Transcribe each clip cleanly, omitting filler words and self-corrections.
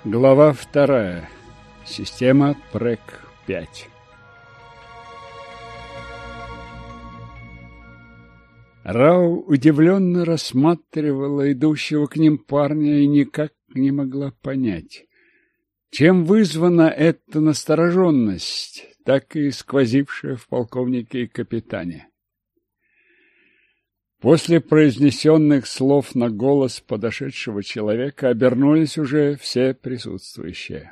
Глава 2. Система ПРЭК-5. Рау удивленно рассматривала идущего к ним парня и никак не могла понять, чем вызвана эта настороженность, так и сквозившая в полковнике и капитане. После произнесенных слов на голос подошедшего человека обернулись уже все присутствующие.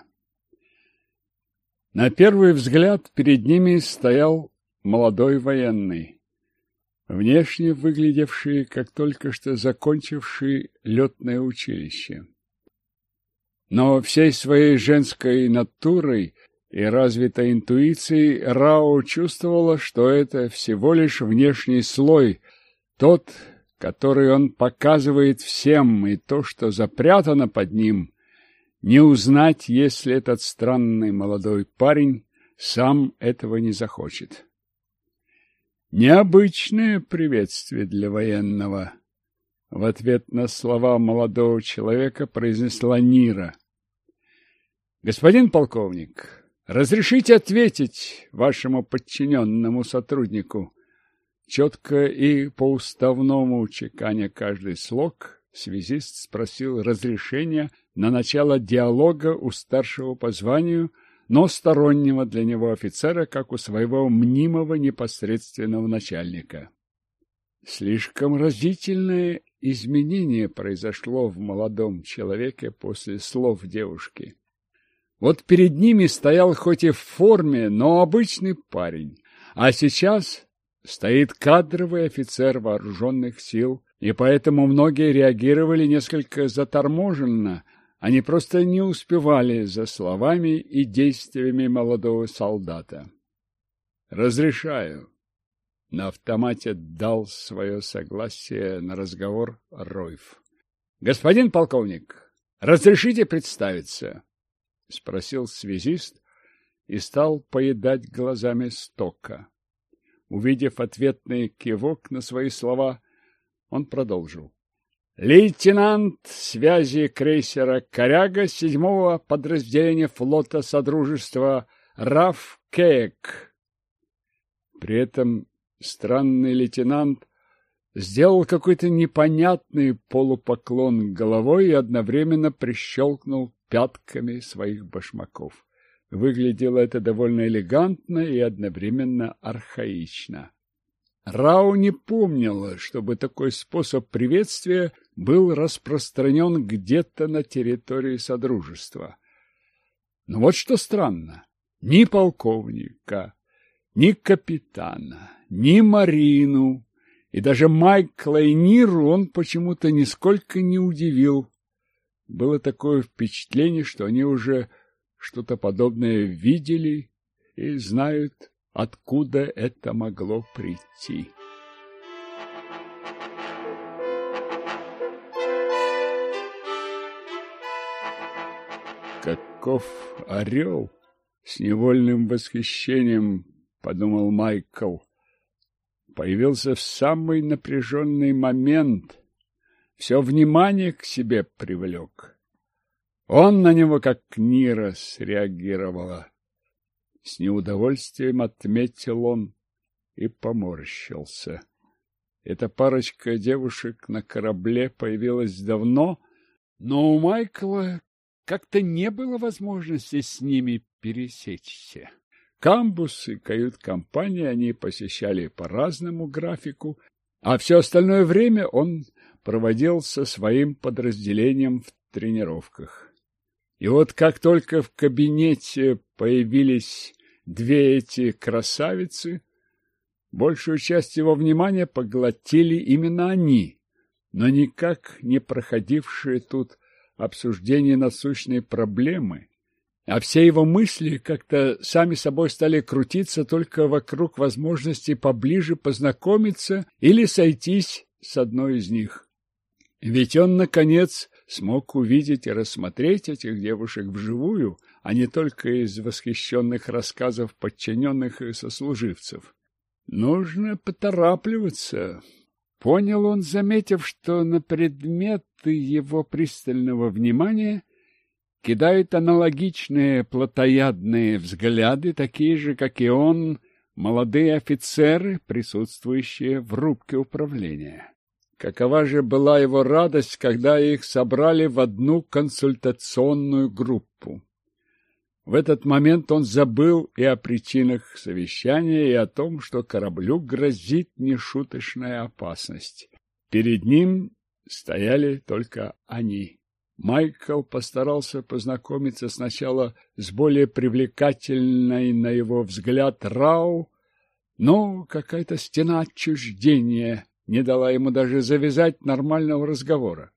На первый взгляд перед ними стоял молодой военный, внешне выглядевший, как только что закончивший летное училище. Но всей своей женской натурой и развитой интуицией Рау чувствовала, что это всего лишь внешний слой, тот, который он показывает всем, и то, что запрятано под ним, не узнать, если этот странный молодой парень сам этого не захочет. Необычное приветствие для военного. В ответ на слова молодого человека произнесла Нира. Господин полковник, разрешите ответить вашему подчиненному сотруднику? Четко и по-уставному чеканя каждый слог, связист спросил разрешения на начало диалога у старшего по званию, но стороннего для него офицера, как у своего мнимого непосредственного начальника. Слишком разительное изменение произошло в молодом человеке после слов девушки. Вот перед ними стоял хоть и в форме, но обычный парень, а сейчас стоит кадровый офицер вооруженных сил, и поэтому многие реагировали несколько заторможенно, они просто не успевали за словами и действиями молодого солдата. «Разрешаю», — на автомате дал свое согласие на разговор Ройф. «Господин полковник, разрешите представиться?» — спросил связист и стал поедать глазами Стока. Увидев ответный кивок на свои слова, он продолжил. Лейтенант связи крейсера «Коряга» 7-го подразделения флота Содружества Раф Кеек. При этом странный лейтенант сделал какой-то непонятный полупоклон головой и одновременно прищелкнул пятками своих башмаков. Выглядело это довольно элегантно и одновременно архаично. Рау не помнила, чтобы такой способ приветствия был распространен где-то на территории Содружества. Но вот что странно, ни полковника, ни капитана, ни Марину и даже Майкла и Ниру он почему-то нисколько не удивил. Было такое впечатление, что они уже что-то подобное видели и знают, откуда это могло прийти. «Каков орел!» — с невольным восхищением подумал Майкл. Появился в самый напряженный момент, все внимание к себе привлек. Он на него, как Нира, среагировала. С неудовольствием отметил он и поморщился. Эта парочка девушек на корабле появилась давно, но у Майкла как-то не было возможности с ними пересечься. Камбус и кают-компании они посещали по разному графику, а все остальное время он проводил со своим подразделением в тренировках. И вот как только в кабинете появились две эти красавицы, большую часть его внимания поглотили именно они, но никак не проходившие тут обсуждение насущной проблемы, а все его мысли как-то сами собой стали крутиться только вокруг возможности поближе познакомиться или сойтись с одной из них. Ведь он, наконец, смог увидеть и рассмотреть этих девушек вживую, а не только из восхищенных рассказов подчиненных и сослуживцев. Нужно поторапливаться. Понял он, заметив, что на предметы его пристального внимания кидают аналогичные плотоядные взгляды, такие же, как и он, молодые офицеры, присутствующие в рубке управления. Какова же была его радость, когда их собрали в одну консультационную группу. В этот момент он забыл и о причинах совещания, и о том, что кораблю грозит нешуточная опасность. Перед ним стояли только они. Майкл постарался познакомиться сначала с более привлекательной, на его взгляд, Рау, но какая-то стена отчуждения не дала ему даже завязать нормального разговора.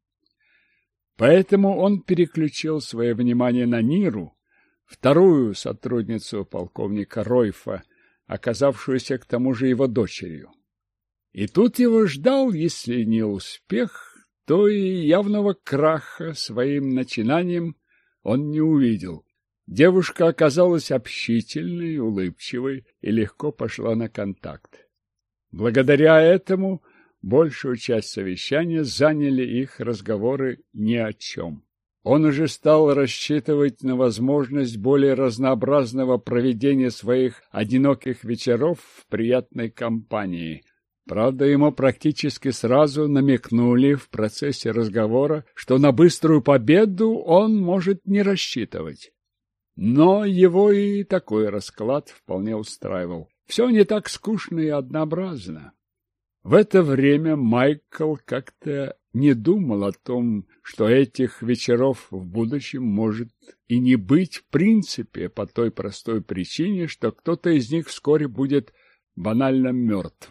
Поэтому он переключил свое внимание на Ниру, вторую сотрудницу полковника Ройфа, оказавшуюся к тому же его дочерью. И тут его ждал, если не успех, то и явного краха своим начинанием он не увидел. Девушка оказалась общительной, улыбчивой и легко пошла на контакт. Благодаря этому большую часть совещания заняли их разговоры ни о чем. Он уже стал рассчитывать на возможность более разнообразного проведения своих одиноких вечеров в приятной компании. Правда, ему практически сразу намекнули в процессе разговора, что на быструю победу он может не рассчитывать. Но его и такой расклад вполне устраивал. Все не так скучно и однообразно. В это время Майкл как-то не думал о том, что этих вечеров в будущем может и не быть в принципе по той простой причине, что кто-то из них вскоре будет банально мертв.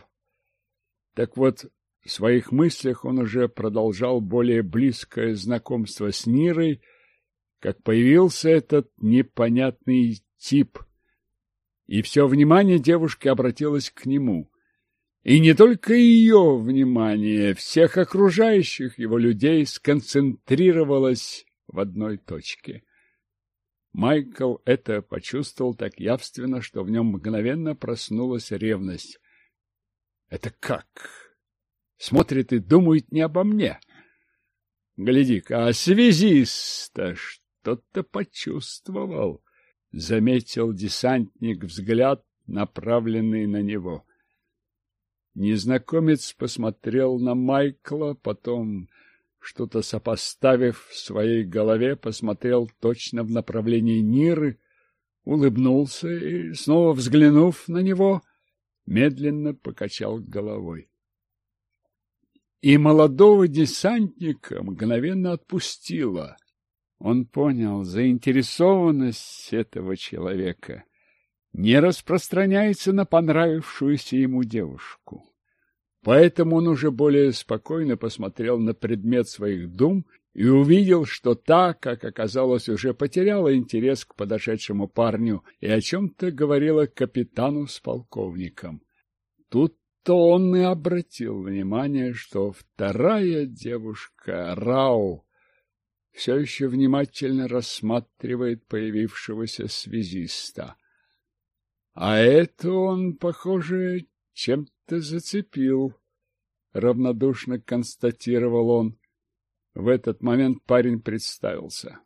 Так вот, в своих мыслях он уже продолжал более близкое знакомство с Нирой, как появился этот непонятный тип, и все внимание девушки обратилось к нему. И не только ее внимание, всех окружающих его людей сконцентрировалось в одной точке. Майкл это почувствовал так явственно, что в нем мгновенно проснулась ревность. Это как? Смотрит и думает не обо мне. Гляди-ка, а связист-то что-то почувствовал, заметил десантник взгляд, направленный на него. Незнакомец посмотрел на Майкла, потом, что-то сопоставив в своей голове, посмотрел точно в направлении Ниры, улыбнулся и, снова взглянув на него, медленно покачал головой. И молодого десантника мгновенно отпустило. Он понял, заинтересованность этого человека не распространяется на понравившуюся ему девушку. Поэтому он уже более спокойно посмотрел на предмет своих дум и увидел, что та, как оказалось, уже потеряла интерес к подошедшему парню и о чем-то говорила капитану с полковником. Тут-то он и обратил внимание, что вторая девушка, Рау, все еще внимательно рассматривает появившегося связиста. А это он, похоже, чем-то зацепил, равнодушно констатировал он. В этот момент парень представился.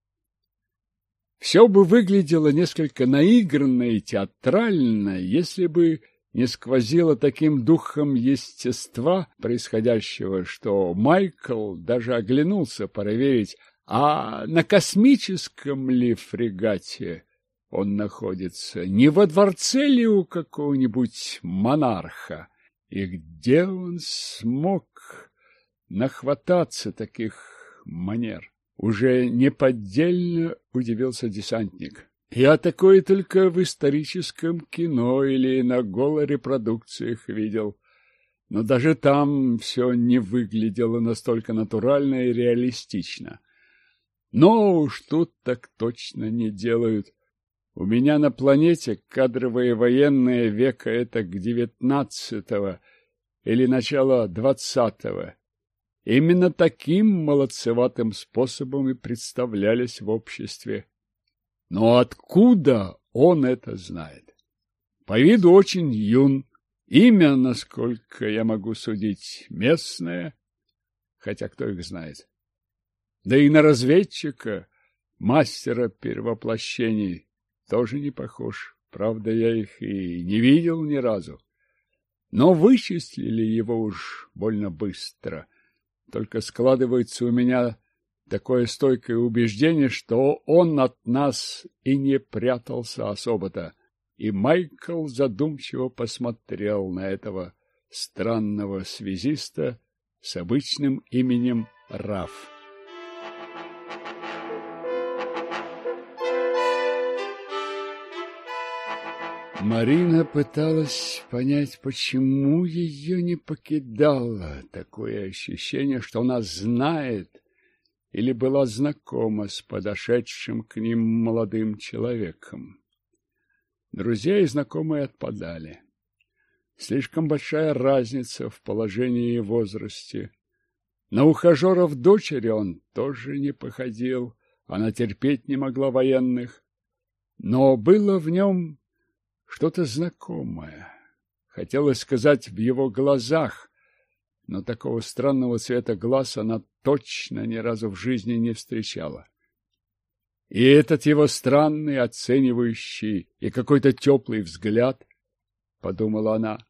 Все бы выглядело несколько наигранно и театрально, если бы не сквозило таким духом естества происходящего, что Майкл даже оглянулся проверить, а на космическом ли фрегате он находится, не во дворце ли у какого-нибудь монарха, и где он смог нахвататься таких манер. Уже неподдельно удивился десантник. Я такое только в историческом кино или на голорепродукциях видел. Но даже там все не выглядело настолько натурально и реалистично. Но уж тут так точно не делают. У меня на планете кадровые военные века это к 19-го или начало 20-го. Именно таким молодцеватым способом и представлялись в обществе. Но откуда он это знает? По виду очень юн. Имя, насколько я могу судить, местное, хотя кто их знает. Да и на разведчика мастера перевоплощений, тоже не похож. Правда, я их и не видел ни разу. Но вычислили его уж больно быстро. Только складывается у меня такое стойкое убеждение, что он от нас и не прятался особо-то. И Майкл задумчиво посмотрел на этого странного связиста с обычным именем Раф. Марина пыталась понять, почему ее не покидало такое ощущение, что она знает или была знакома с подошедшим к ним молодым человеком. Друзья и знакомые отпадали. Слишком большая разница в положении и возрасте. На ухажеров дочери он тоже не походил, она терпеть не могла военных. Но было в нем что-то знакомое. Хотелось сказать, в его глазах, но такого странного цвета глаз она точно ни разу в жизни не встречала. И этот его странный, оценивающий и какой-то теплый взгляд, подумала она,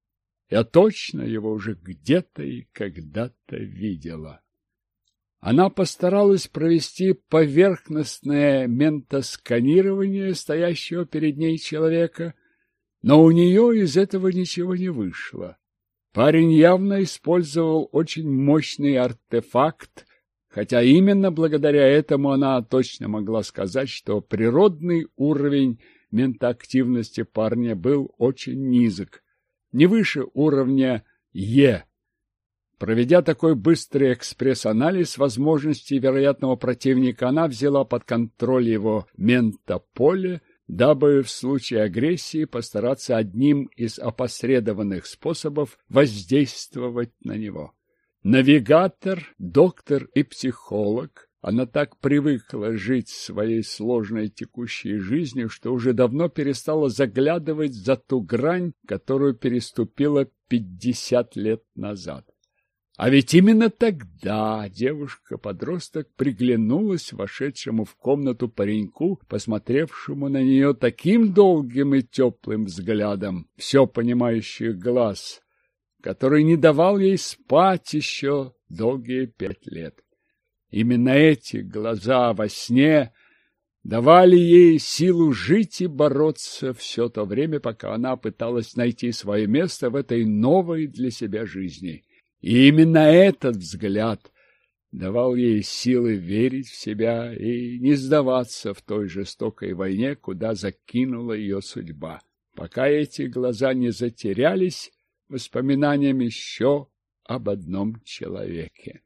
я точно его уже где-то и когда-то видела. Она постаралась провести поверхностное ментосканирование стоящего перед ней человека, но у нее из этого ничего не вышло. Парень явно использовал очень мощный артефакт, хотя именно благодаря этому она точно могла сказать, что природный уровень ментоактивности парня был очень низок, не выше уровня Е. Проведя такой быстрый экспресс-анализ возможностей вероятного противника, она взяла под контроль его ментополе, дабы в случае агрессии постараться одним из опосредованных способов воздействовать на него. Навигатор, доктор и психолог, она так привыкла жить своей сложной текущей жизнью, что уже давно перестала заглядывать за ту грань, которую переступила 50 лет назад. А ведь именно тогда девушка-подросток приглянулась вошедшему в комнату пареньку, посмотревшему на нее таким долгим и теплым взглядом, все понимающих глаз, который не давал ей спать еще долгие 5 лет. Именно эти глаза во сне давали ей силу жить и бороться все то время, пока она пыталась найти свое место в этой новой для себя жизни. И именно этот взгляд давал ей силы верить в себя и не сдаваться в той жестокой войне, куда закинула ее судьба, пока эти глаза не затерялись воспоминаниями еще об одном человеке.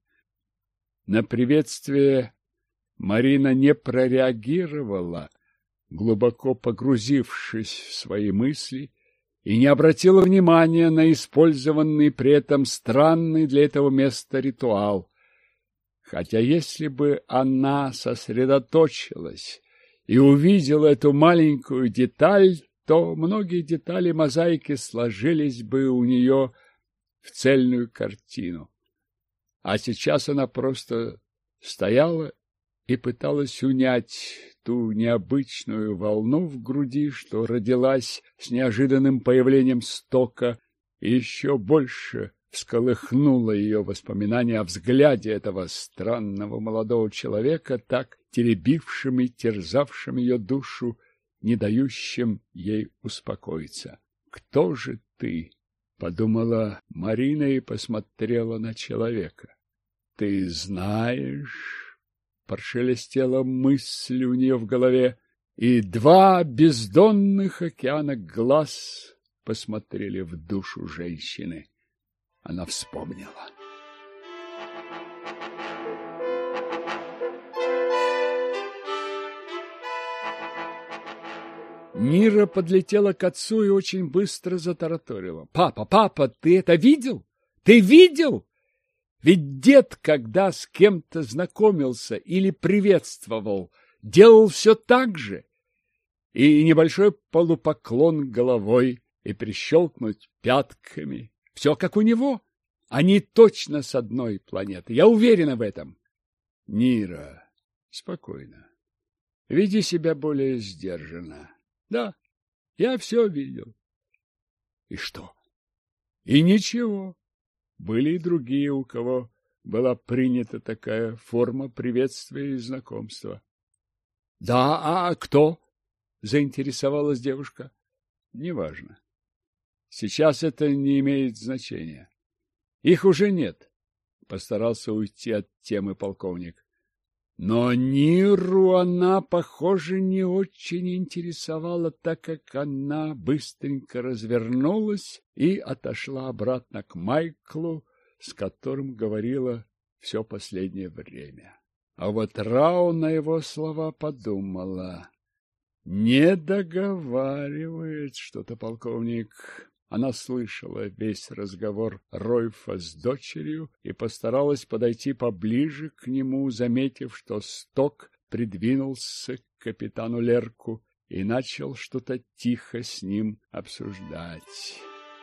На приветствие Марина не прореагировала, глубоко погрузившись в свои мысли, и не обратила внимания на использованный при этом странный для этого места ритуал. Хотя если бы она сосредоточилась и увидела эту маленькую деталь, то многие детали мозаики сложились бы у нее в цельную картину. А сейчас она просто стояла и пыталась унять ту необычную волну в груди, что родилась с неожиданным появлением Стока, и еще больше всколыхнуло ее воспоминания о взгляде этого странного молодого человека, так теребившим и терзавшим ее душу, не дающим ей успокоиться. «Кто же ты?» — подумала Марина и посмотрела на человека. «Ты знаешь...» — прошелестела мысль у нее в голове, и 2 бездонных океана глаз посмотрели в душу женщины. Она вспомнила. Нира подлетела к отцу и очень быстро затараторила. «Папа, папа, ты это видел? Ты видел? Ведь дед, когда с кем-то знакомился или приветствовал, делал все так же. И небольшой полупоклон головой, и прищелкнуть пятками. Все как у него. Они точно с одной планеты. Я уверена в этом». «Нира, спокойно. Веди себя более сдержанно. Да, я все видел. И что? И ничего. Были и другие, у кого была принята такая форма приветствия и знакомства. — Да, а кто? — заинтересовалась девушка. — Неважно. Сейчас это не имеет значения. Их уже нет. Постарался уйти от темы полковник. Но Ниру она, похоже, не очень интересовала, так как она быстренько развернулась и отошла обратно к Майклу, с которым говорила все последнее время. А вот Рау на его слова подумала. Не договаривает что-то полковник. Она слышала весь разговор Ройфа с дочерью и постаралась подойти поближе к нему, заметив, что Сток придвинулся к капитану Лерку и начал что-то тихо с ним обсуждать.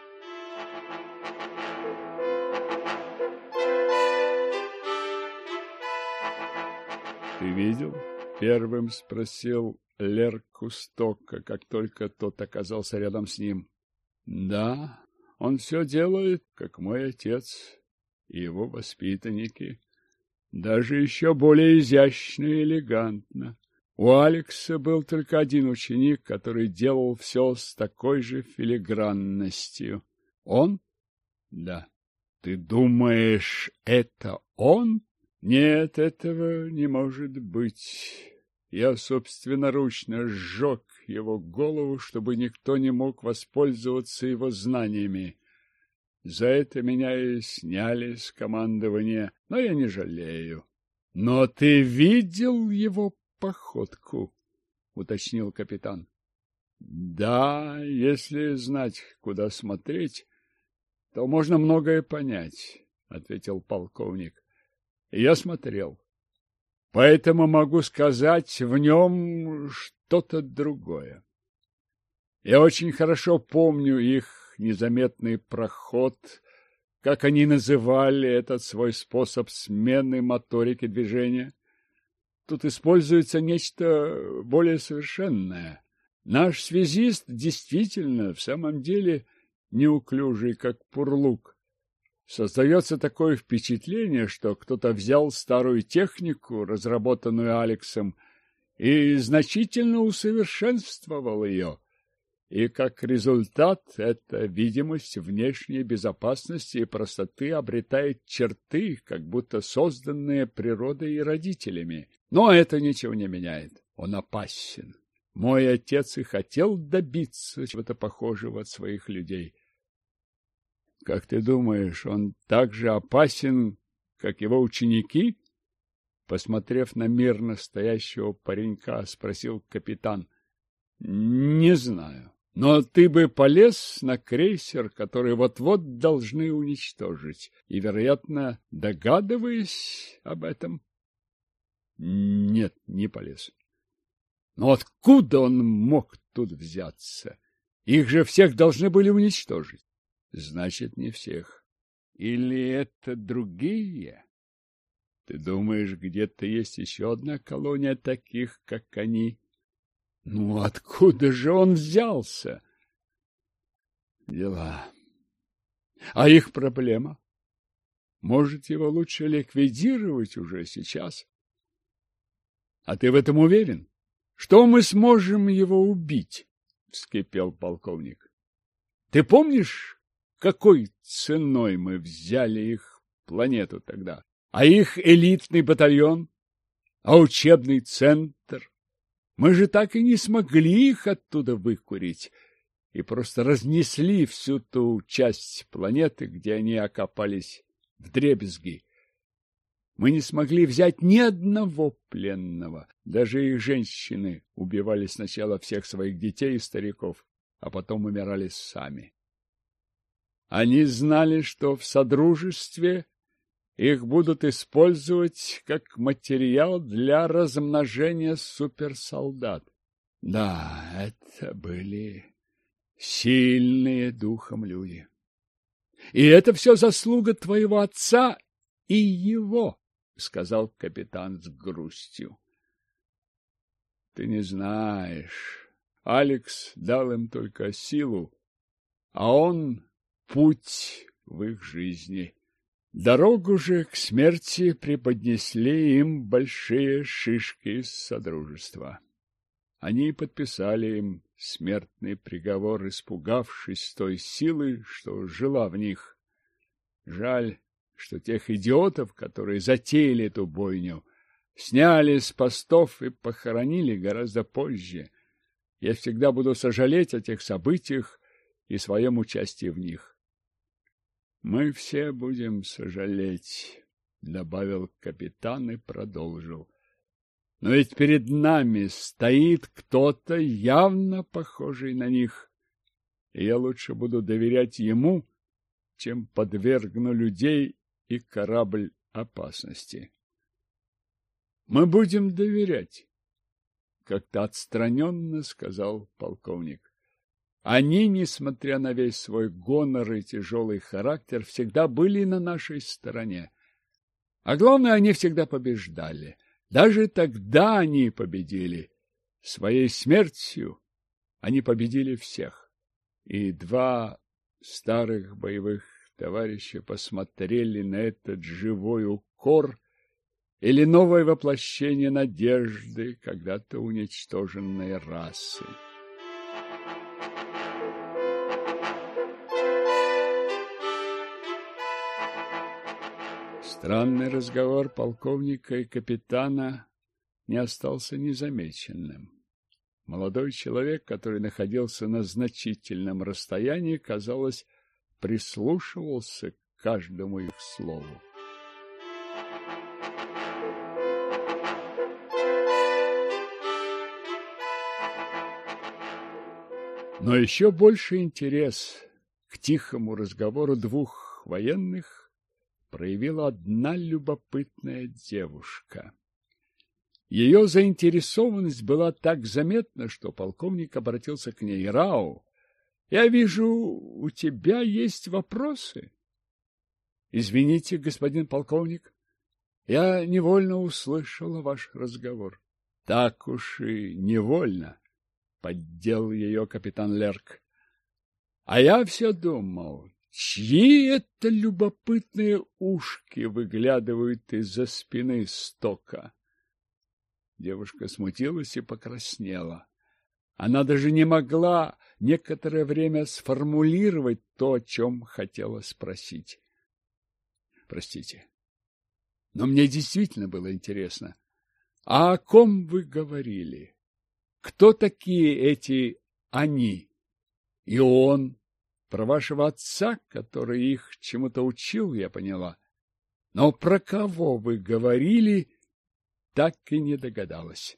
«Ты видел?» — первым спросил Лерку Стока, как только тот оказался рядом с ним. Да, он все делает, как мой отец и его воспитанники, даже еще более изящно и элегантно. У Алекса был только один ученик, который делал все с такой же филигранностью. Он? Да. Ты думаешь, это он? Нет, этого не может быть. Я собственноручно сжег его голову, чтобы никто не мог воспользоваться его знаниями. За это меня и сняли с командования, но я не жалею. — Но ты видел его походку? — уточнил капитан. — Да, если знать, куда смотреть, то можно многое понять, — ответил полковник. — Я смотрел. Поэтому могу сказать в нем что-то другое. Я очень хорошо помню их незаметный проход, как они называли этот свой способ смены моторики движения. Тут используется нечто более совершенное. Наш связист действительно, в самом деле, неуклюжий, как пурлук. Создается такое впечатление, что кто-то взял старую технику, разработанную Алексом, и значительно усовершенствовал ее. И как результат эта видимость внешней безопасности и простоты обретает черты, как будто созданные природой и родителями. Но это ничего не меняет. Он опасен. Мой отец и хотел добиться чего-то похожего от своих людей. Как ты думаешь, он так же опасен, как его ученики? Посмотрев на мирно стоящего паренька, спросил капитан. Не знаю, но ты бы полез на крейсер, который вот-вот должны уничтожить, и, вероятно, догадываясь об этом? Нет, не полез. Но откуда он мог тут взяться? Их же всех должны были уничтожить. Значит, не всех. Или это другие? Ты думаешь, где-то есть еще одна колония таких, как они? Ну, откуда же он взялся? Дела. А их проблема? Может, его лучше ликвидировать уже сейчас? А ты в этом уверен? Что мы сможем его убить? Вскипел полковник. Ты помнишь, какой ценой мы взяли их планету тогда? А их элитный батальон? А учебный центр? Мы же так и не смогли их оттуда выкурить и просто разнесли всю ту часть планеты, где они окопались вдребезги. Мы не смогли взять ни одного пленного. Даже их женщины убивали сначала всех своих детей и стариков, а потом умирали сами. Они знали, что в содружестве их будут использовать как материал для размножения суперсолдат. Да, это были сильные духом люди. И это все заслуга твоего отца и его, — сказал капитан с грустью. ты не знаешь. Алекс дал им только силу, а он — путь в их жизни. Дорогу же к смерти преподнесли им большие шишки из Содружества. Они подписали им смертный приговор, испугавшись той силы, что жила в них. Жаль, что тех идиотов, которые затеяли эту бойню, сняли с постов и похоронили гораздо позже. Я всегда буду сожалеть о тех событиях и своем участии в них. Мы все будем сожалеть, — добавил капитан и продолжил. Но ведь перед нами стоит кто-то, явно похожий на них, и я лучше буду доверять ему, чем подвергну людей и корабль опасности. Мы будем доверять, — как-то отстраненно сказал полковник. Они, несмотря на весь свой гонор и тяжелый характер, всегда были на нашей стороне. А главное, они всегда побеждали. Даже тогда они победили. Своей смертью они победили всех. И два старых боевых товарища посмотрели на этот живой укор или новое воплощение надежды когда-то уничтоженной расы. Странный разговор полковника и капитана не остался незамеченным. Молодой человек, который находился на значительном расстоянии, казалось, прислушивался к каждому их слову. Но еще больше интерес к тихому разговору двух военных проявила одна любопытная девушка. Ее заинтересованность была так заметна, что полковник обратился к ней. — Рау, я вижу, у тебя есть вопросы. — Извините, господин полковник, я невольно услышала ваш разговор. — Так уж и невольно, — поддел ее капитан Лерк. — А я все думал, чьи это любопытные ушки выглядывают из-за спины Стока? Девушка смутилась и покраснела. Она даже не могла некоторое время сформулировать то, о чем хотела спросить. Простите, но мне действительно было интересно. А о ком вы говорили? Кто такие эти «они»? И он? Про вашего отца, который их чему-то учил, я поняла. Но про кого вы говорили, так и не догадалась.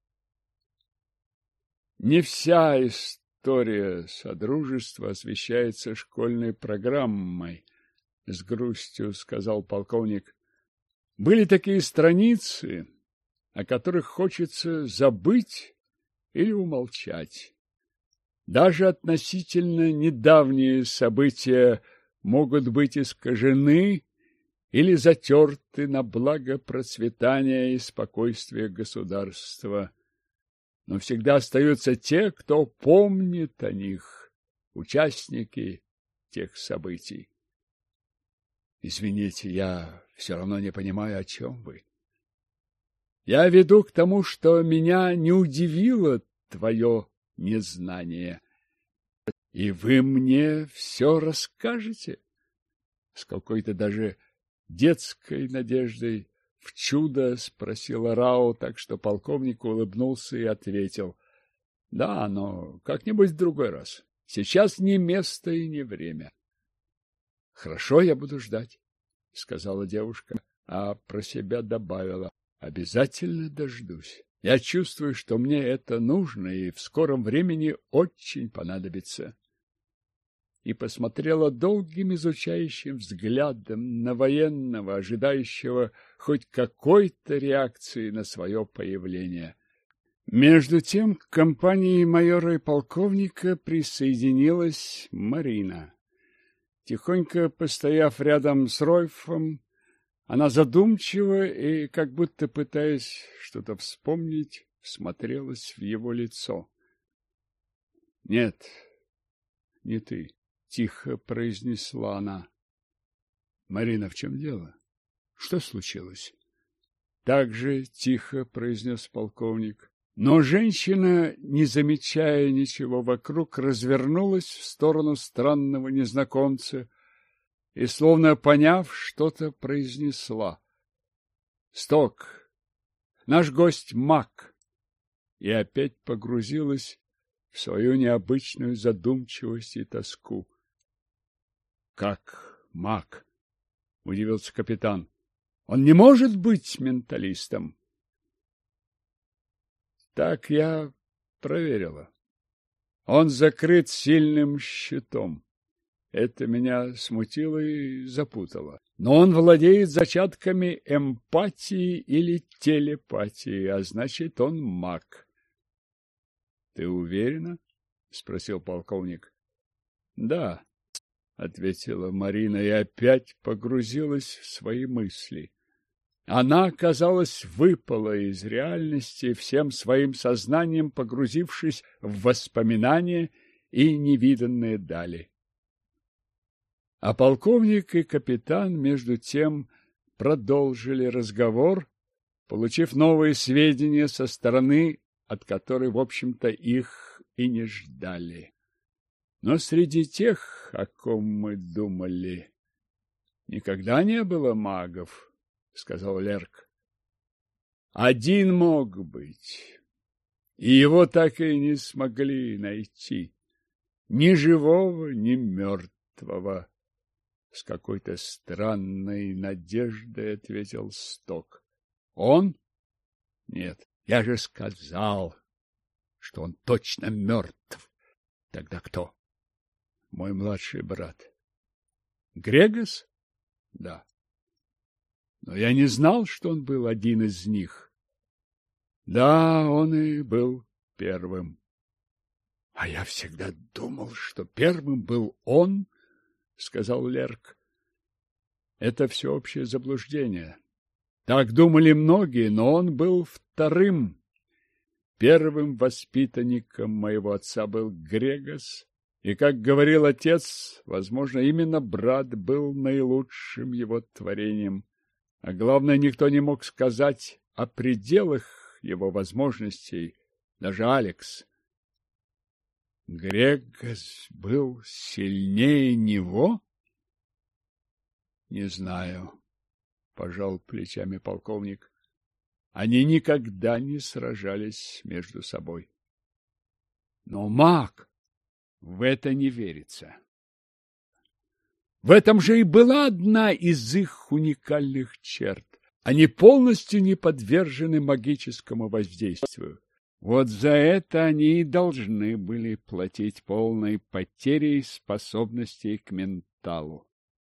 Не вся история Содружества освещается школьной программой, — с грустью сказал полковник. Были такие страницы, о которых хочется забыть или умолчать. Даже относительно недавние события могут быть искажены или затерты на благо процветания и спокойствия государства. Но всегда остаются те, кто помнит о них, участники тех событий. Извините, я все равно не понимаю, о чем вы. Я веду к тому, что меня не удивило твое незнание. И вы мне все расскажете? С какой-то даже детской надеждой в чудо спросила Рао, так что полковник улыбнулся и ответил: — Да, но как-нибудь в другой раз. Сейчас не место и не время. — Хорошо, я буду ждать, — сказала девушка, а про себя добавила: — обязательно дождусь. Я чувствую, что мне это нужно и в скором времени очень понадобится. И посмотрела долгим изучающим взглядом на военного, ожидающего хоть какой-то реакции на свое появление. Между тем к компании майора и полковника присоединилась Марина. Тихонько постояв рядом с Ройфом, она задумчиво и, как будто пытаясь что-то вспомнить, всмотрелась в его лицо. — Нет, не ты, — тихо произнесла она. — Марина, в чем дело? Что случилось? Так же тихо произнес полковник. Но женщина, не замечая ничего вокруг, развернулась в сторону странного незнакомца и, словно поняв, что-то произнесла. — Сток, наш гость маг. И опять погрузилась в свою необычную задумчивость и тоску. — Как маг? — удивился капитан. — Он не может быть менталистом. Так я проверила. Он закрыт сильным щитом. Это меня смутило и запутало. Но он владеет зачатками эмпатии или телепатии, а значит, он маг. — Ты уверена? — спросил полковник. — Да, — ответила Марина и опять погрузилась в свои мысли. Она, казалось, выпала из реальности, всем своим сознанием погрузившись в воспоминания и невиданные дали. А полковник и капитан, между тем, продолжили разговор, получив новые сведения со стороны, от которой, в общем-то, их и не ждали. Но среди тех, о ком мы думали, никогда не было магов, — сказал Лерк. Один мог быть, и его так и не смогли найти. Ни живого, ни мертвого. С какой-то странной надеждой ответил Сток. Он? Нет, я же сказал, что он точно мертв. Тогда кто? Мой младший брат. Грегос? Да. Но я не знал, что он был один из них. Да, он и был первым. А я всегда думал, что первым был он, — сказал Лерк. Это всеобщее заблуждение. Так думали многие, но он был вторым. Первым воспитанником моего отца был Грегос, и, как говорил отец, возможно, именно брат был наилучшим его творением. А главное, никто не мог сказать о пределах его возможностей, даже Алекс. Грегос был сильнее него? Не знаю, пожал плечами полковник. Они никогда не сражались между собой. Но маг, в это не верится. В этом же и была одна из их уникальных черт. Они полностью не подвержены магическому воздействию. Вот за это они и должны были платить полной потерей способностей к менталу.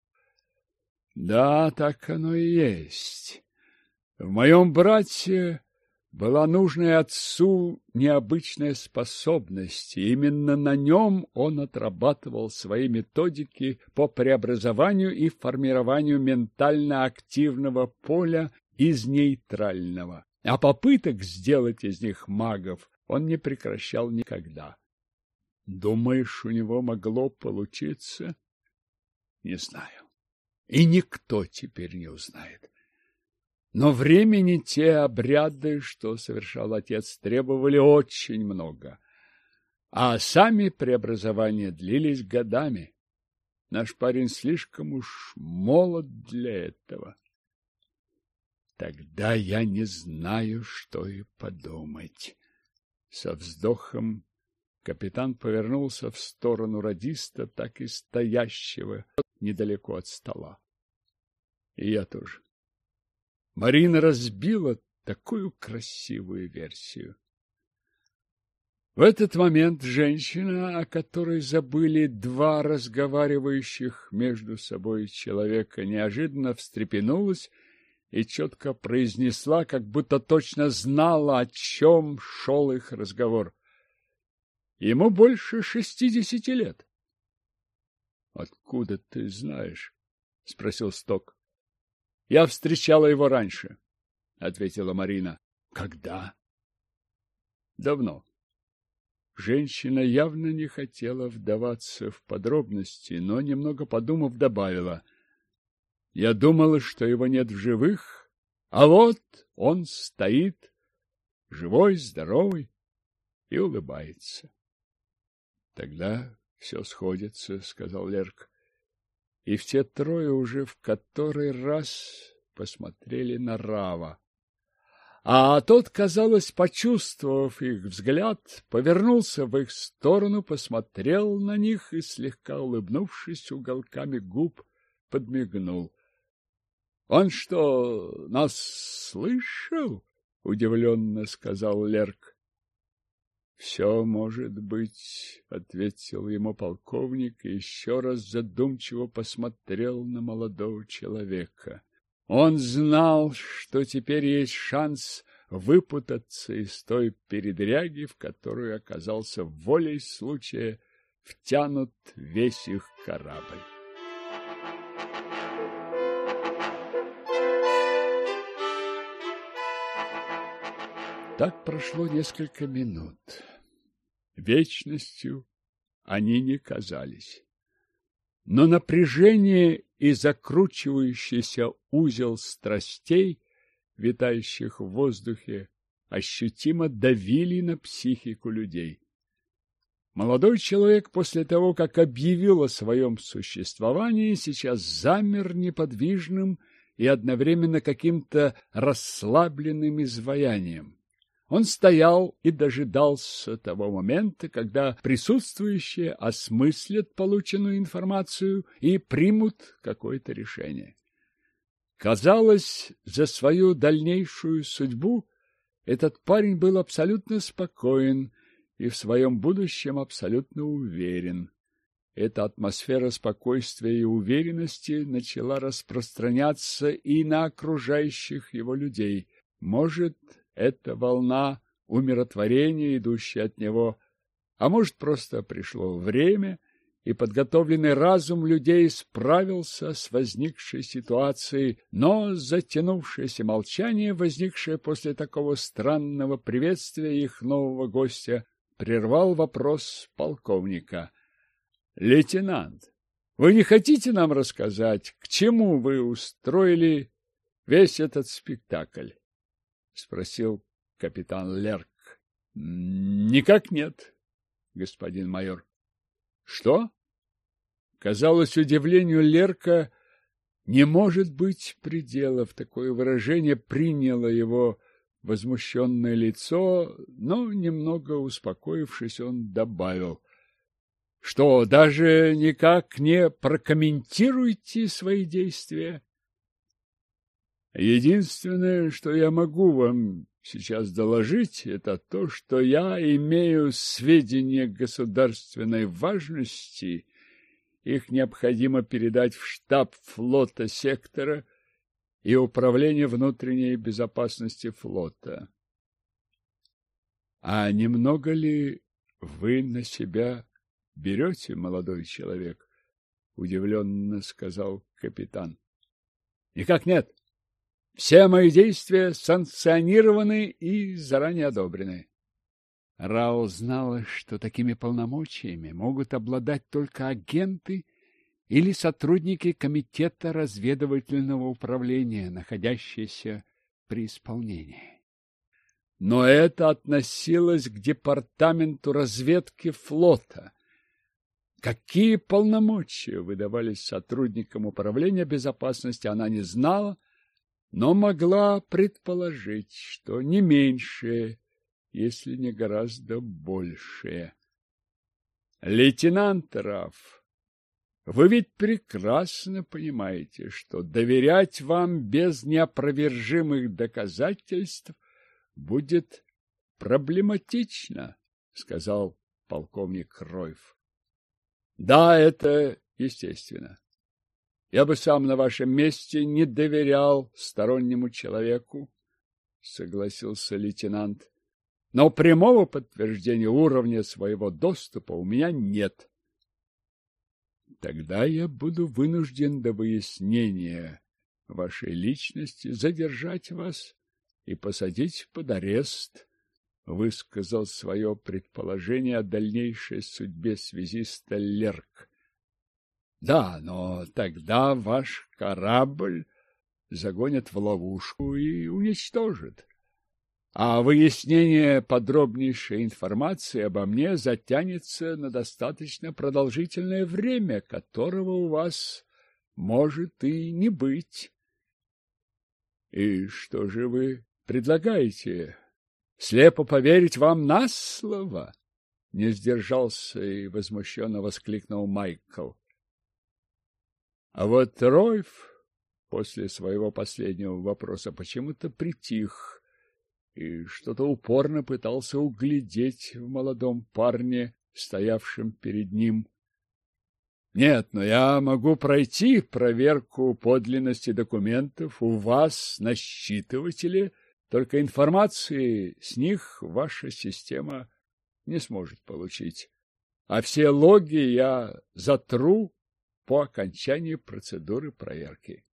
Да, так оно и есть. В моем брате была нужная отцу необычная способность, и именно на нем он отрабатывал свои методики по преобразованию и формированию ментально активного поля из нейтрального. А попыток сделать из них магов он не прекращал никогда. Думаешь, у него могло получиться? Не знаю. И никто теперь не узнает. Но времени те обряды, что совершал отец, требовали очень много. А сами преобразования длились годами. Наш парень слишком уж молод для этого. Тогда я не знаю, что и подумать. Со вздохом капитан повернулся в сторону радиста, так и стоящего недалеко от стола. И я тоже. Марина разбила такую красивую версию. В этот момент женщина, о которой забыли два разговаривающих между собой человека, неожиданно встрепенулась и четко произнесла, как будто точно знала, о чем шел их разговор. Ему больше 60 лет. — Откуда ты знаешь? — спросил Сток. — Я встречала его раньше, — ответила Марина. — Когда? Давно. Женщина явно не хотела вдаваться в подробности, но, немного подумав, добавила: я думала, что его нет в живых, а вот он стоит, живой, здоровый, и улыбается. Тогда все сходится, сказал Лерк. И все трое уже в который раз посмотрели на Рава. А тот, казалось, почувствовав их взгляд, повернулся в их сторону, посмотрел на них и, слегка улыбнувшись уголками губ, подмигнул. — Он что, нас слышал? — удивленно сказал Лерк. — Все может быть, — ответил ему полковник и еще раз задумчиво посмотрел на молодого человека. Он знал, что теперь есть шанс выпутаться из той передряги, в которую оказался волей случая втянут весь их корабль. Так прошло несколько минут. Вечностью они не казались. Но напряжение и закручивающийся узел страстей, витающих в воздухе, ощутимо давили на психику людей. Молодой человек после того, как объявил о своем существовании, сейчас замер неподвижным и одновременно каким-то расслабленным изваянием. Он стоял и дожидался того момента, когда присутствующие осмыслят полученную информацию и примут какое-то решение. Казалось, за свою дальнейшую судьбу этот парень был абсолютно спокоен и в своем будущем абсолютно уверен. Эта атмосфера спокойствия и уверенности начала распространяться и на окружающих его людей. Может, это волна умиротворения, идущая от него, а может, просто пришло время, и подготовленный разум людей справился с возникшей ситуацией, но затянувшееся молчание, возникшее после такого странного приветствия их нового гостя, прервал вопрос полковника. — Лейтенант, вы не хотите нам рассказать, к чему вы устроили весь этот спектакль? — спросил капитан Лерк. — Никак нет, господин майор. — Что? Казалось, удивлению Лерка не может быть пределов. Такое выражение приняло его возмущенное лицо, но, немного успокоившись, он добавил: — Что, даже никак не прокомментируете свои действия? Единственное, что я могу вам сейчас доложить, это то, что я имею сведения государственной важности. Их необходимо передать в штаб флота сектора и управление внутренней безопасности флота. А немного ли вы на себя берете, молодой человек? Удивленно сказал капитан. Никак нет. Все мои действия санкционированы и заранее одобрены. Рао знала, что такими полномочиями могут обладать только агенты или сотрудники комитета разведывательного управления, находящиеся при исполнении. Но это относилось к департаменту разведки флота. Какие полномочия выдавались сотрудникам управления безопасности, она не знала, но могла предположить, что не меньшее, если не гораздо большее. Лейтенант Раф, вы ведь прекрасно понимаете, что доверять вам без неопровержимых доказательств будет проблематично, сказал полковник Ройф. Да, это естественно. Я бы сам на вашем месте не доверял стороннему человеку, согласился лейтенант. Но прямого подтверждения уровня своего доступа у меня нет. Тогда я буду вынужден до выяснения вашей личности задержать вас и посадить под арест высказал свое предположение о дальнейшей судьбе связиста Лерк. Да, но тогда ваш корабль загонят в ловушку и уничтожат. А выяснение подробнейшей информации обо мне затянется на достаточно продолжительное время, которого у вас может и не быть. И что же вы предлагаете? Слепо поверить вам на слово? Не сдержался и возмущенно воскликнул Майкл. А вот Ройф после своего последнего вопроса почему-то притих и что-то упорно пытался углядеть в молодом парне, стоявшем перед ним. Нет, но я могу пройти проверку подлинности документов у вас на считывателе, только информации с них ваша система не сможет получить. А все логи я затру по окончании процедуры проверки.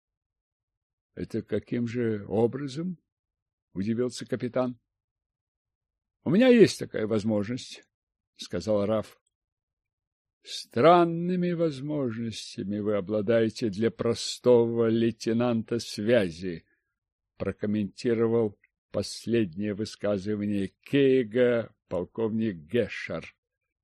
— Это каким же образом? — удивился капитан. — У меня есть такая возможность, — сказал Раф. — Странными возможностями вы обладаете для простого лейтенанта связи, — прокомментировал последнее высказывание Кейга полковник Гешар.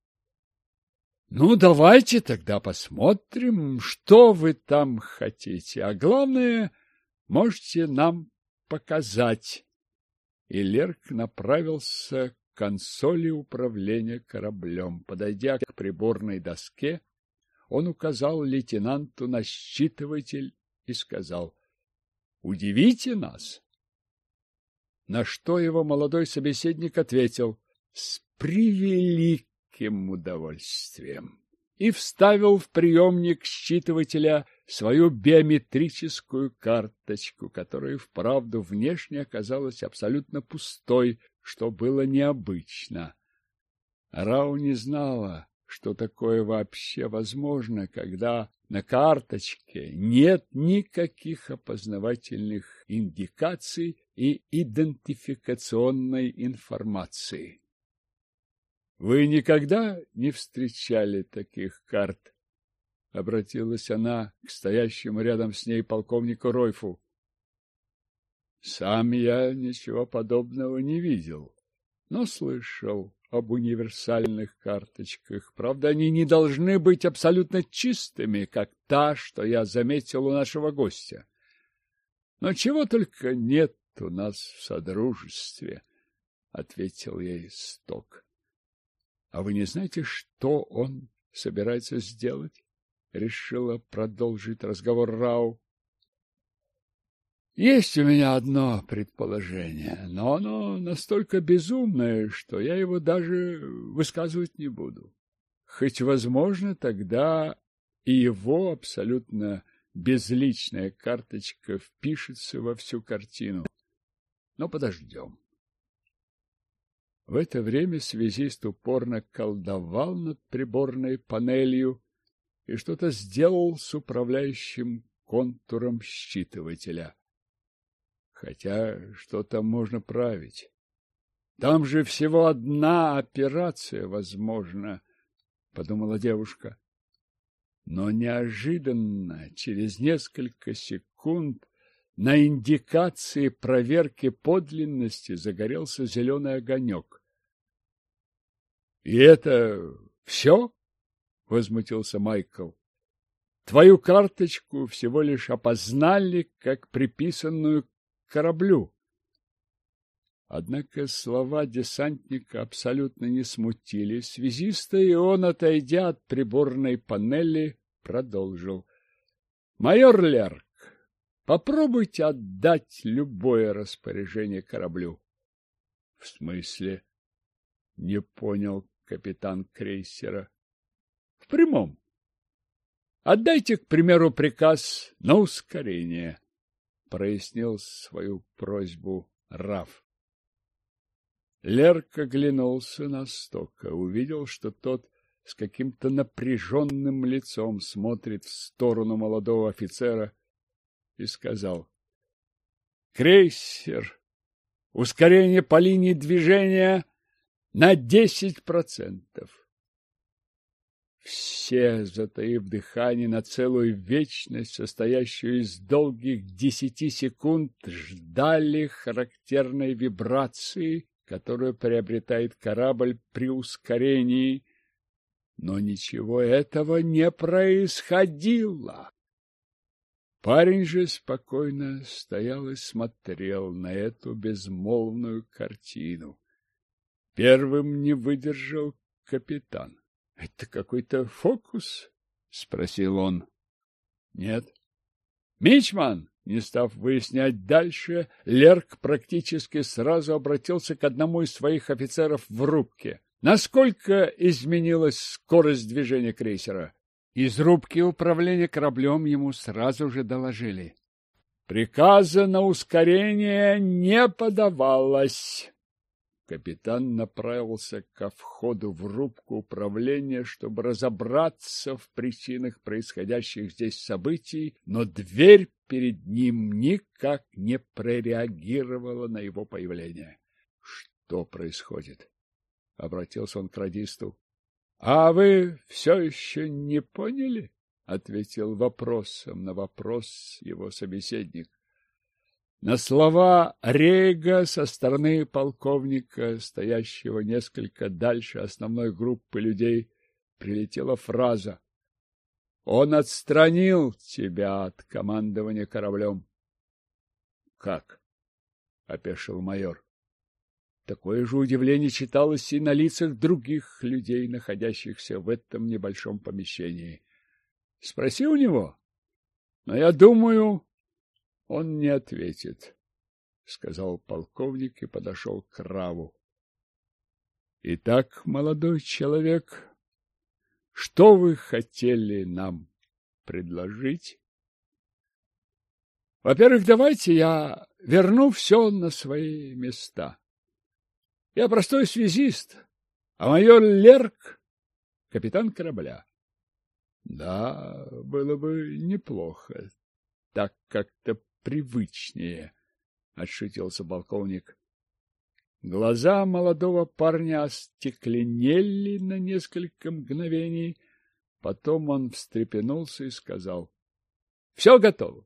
— Ну, давайте тогда посмотрим, что вы там хотите, а главное, можете нам показать. И Лерк направился к консоли управления кораблем. Подойдя к приборной доске, он указал лейтенанту на считыватель и сказал: «Удивите нас!» На что его молодой собеседник ответил: «С превеликим удовольствием!» и вставил в приемник считывателя свою биометрическую карточку, которая вправду внешне оказалась абсолютно пустой, что было необычно. Рау не знала, что такое вообще возможно, когда на карточке нет никаких опознавательных индикаций и идентификационной информации. «Вы никогда не встречали таких карт?» — обратилась она к стоящему рядом с ней полковнику Ройфу. «Сам я ничего подобного не видел, но слышал об универсальных карточках. Правда, они не должны быть абсолютно чистыми, как та, что я заметил у нашего гостя. Но чего только нет у нас в Содружестве», — ответил ей Сток. «А вы не знаете, что он собирается сделать?» — решила продолжить разговор Рау. «Есть у меня одно предположение, но оно настолько безумное, что я его даже высказывать не буду. Хоть, возможно, тогда и его абсолютно безличная карточка впишется во всю картину. Но подождем». В это время связист упорно колдовал над приборной панелью и что-то сделал с управляющим контуром считывателя. Хотя что там можно править? Там же всего одна операция возможна, подумала девушка. Но неожиданно, через несколько секунд, на индикации проверки подлинности загорелся зеленый огонек. — И это все? — возмутился Майкл. — Твою карточку всего лишь опознали как приписанную к кораблю. Однако слова десантника абсолютно не смутили связиста, и он, отойдя от приборной панели, продолжил. — Майор Лерк, попробуйте отдать любое распоряжение кораблю. — В смысле? — не понял капитан крейсера. — В прямом. Отдайте, к примеру, приказ на ускорение, — прояснил свою просьбу Раф. Лерк оглянулся на Стока, увидел, что тот с каким-то напряженным лицом смотрит в сторону молодого офицера, и сказал: — Крейсер Ускорение по линии движения на 10%. Все, затаив дыхание на целую вечность, состоящую из долгих 10 секунд, ждали характерной вибрации, которую приобретает корабль при ускорении, но ничего этого не происходило. Парень же спокойно стоял и смотрел на эту безмолвную картину. Первым не выдержал капитан. — Это какой-то фокус? — спросил он. — Нет. — Мичман! Не став выяснять дальше, Лерк практически сразу обратился к одному из своих офицеров в рубке. Насколько изменилась скорость движения крейсера? Из рубки управления кораблем ему сразу же доложили. Приказа на ускорение не подавалось. Капитан направился ко входу в рубку управления, чтобы разобраться в причинах происходящих здесь событий, но дверь перед ним никак не прореагировала на его появление. Что происходит? Обратился он к радисту. — А вы все еще не поняли? — ответил вопросом на вопрос его собеседник. На слова Рейга со стороны полковника, стоящего несколько дальше основной группы людей, прилетела фраза: «Он отстранил тебя от командования кораблем». «Как?» — опешил майор. Такое же удивление читалось и на лицах других людей, находящихся в этом небольшом помещении. «Спроси у него, но я думаю, он не ответит», — сказал полковник и подошел к Раву. «Итак, молодой человек, что вы хотели нам предложить?» «Во-первых, давайте я верну все на свои места. Я простой связист, а майор Лерк — капитан корабля». «Да, было бы неплохо, так как-то привычнее», — отшутился полковник. Глаза молодого парня остекленели на несколько мгновений, потом он встрепенулся и сказал: «Все готово».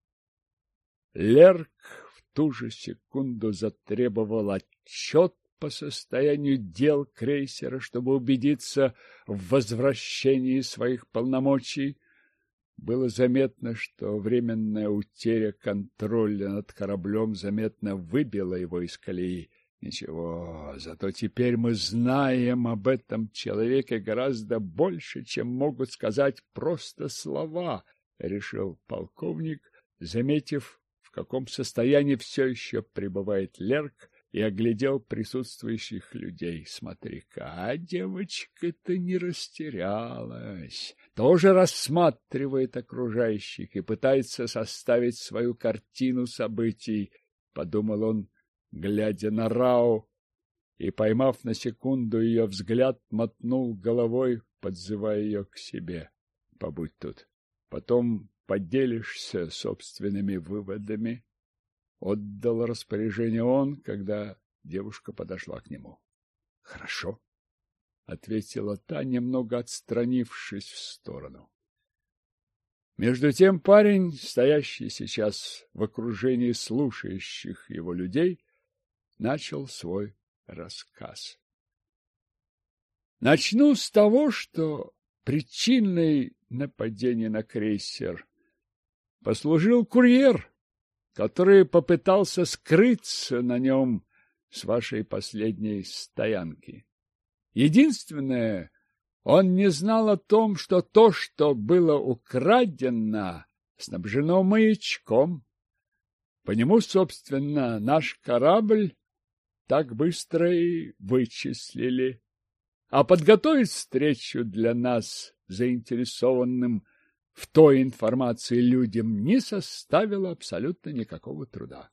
Лерк в ту же секунду затребовал отчет по состоянию дел крейсера, чтобы убедиться в возвращении своих полномочий. Было заметно, что временная утеря контроля над кораблем заметно выбила его из колеи. Ничего, зато теперь мы знаем об этом человеке гораздо больше, чем могут сказать просто слова, — решил полковник, заметив, в каком состоянии все еще пребывает Лерк, и оглядел присутствующих людей. Смотри-ка, а девочка-то не растерялась, тоже рассматривает окружающих и пытается составить свою картину событий, — подумал он, глядя на Рау, и, поймав на секунду ее взгляд, мотнул головой, подзывая ее к себе. — Побудь тут, потом поделишься собственными выводами. Отдал распоряжение он, когда девушка подошла к нему. — Хорошо, — ответила та, немного отстранившись в сторону. Между тем парень, стоящий сейчас в окружении слушающих его людей, начал свой рассказ. Начну с того, что причиной нападения на крейсер послужил курьер, который попытался скрыться на нем с вашей последней стоянки. Единственное, он не знал о том, что то, что было украдено, снабжено маячком. По нему, собственно, наш корабль так быстро и вычислили. А подготовить встречу для нас, заинтересованным в той информации людям, не составило абсолютно никакого труда.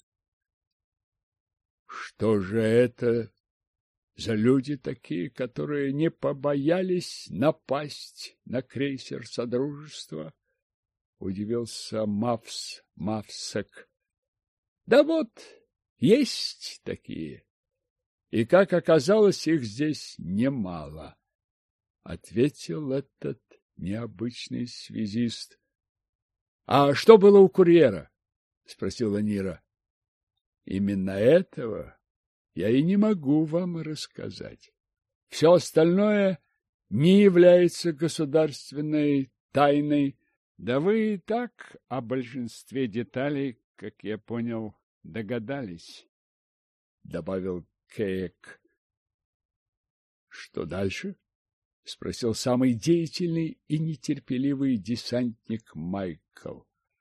Что же это за люди такие, которые не побоялись напасть на крейсер Содружества? Удивился Мавсек. Да вот, Есть такие. И, как оказалось, их здесь немало, — ответил этот необычный связист. — А что было у курьера? — спросила Нира. — Именно этого я и не могу вам рассказать. Все остальное не является государственной тайной. Да вы и так о большинстве деталей, как я понял, догадались, — добавил Кеек. — Что дальше? — спросил самый деятельный и нетерпеливый десантник Майкл.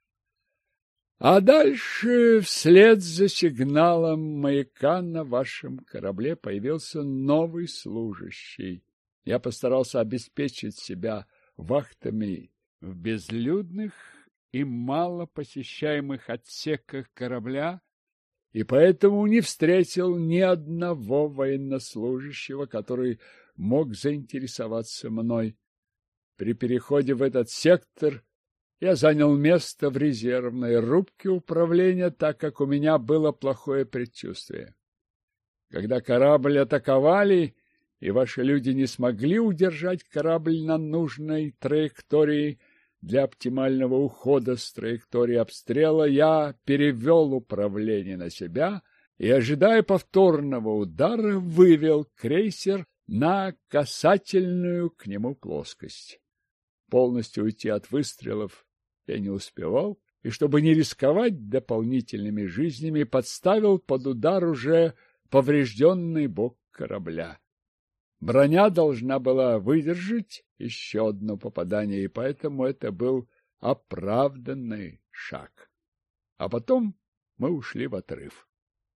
А дальше, вслед за сигналом маяка на вашем корабле появился новый служащий. Я постарался обеспечить себя вахтами в безлюдных и мало посещаемых отсеках корабля, и поэтому не встретил ни одного военнослужащего, который мог заинтересоваться мной. При переходе в этот сектор я занял место в резервной рубке управления, так как у меня было плохое предчувствие. Когда корабль атаковали, и ваши люди не смогли удержать корабль на нужной траектории для оптимального ухода с траектории обстрела, я перевел управление на себя и, ожидая повторного удара, вывел крейсер на касательную к нему плоскость. Полностью уйти от выстрелов я не успевал, и, чтобы не рисковать дополнительными жизнями, подставил под удар уже поврежденный бок корабля. Броня должна была выдержать еще одно попадание, и поэтому это был оправданный шаг. А потом мы ушли в отрыв.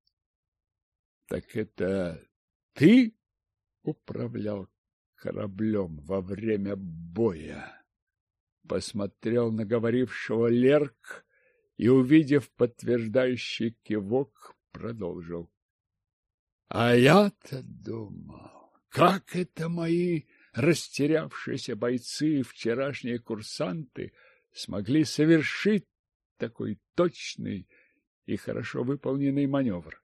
— Так это ты управлял кораблем во время боя? Посмотрел на говорившего Лерк и, увидев подтверждающий кивок, продолжил. — А я-то думал, как это мои растерявшиеся бойцы, вчерашние курсанты, смогли совершить такой точный и хорошо выполненный маневр.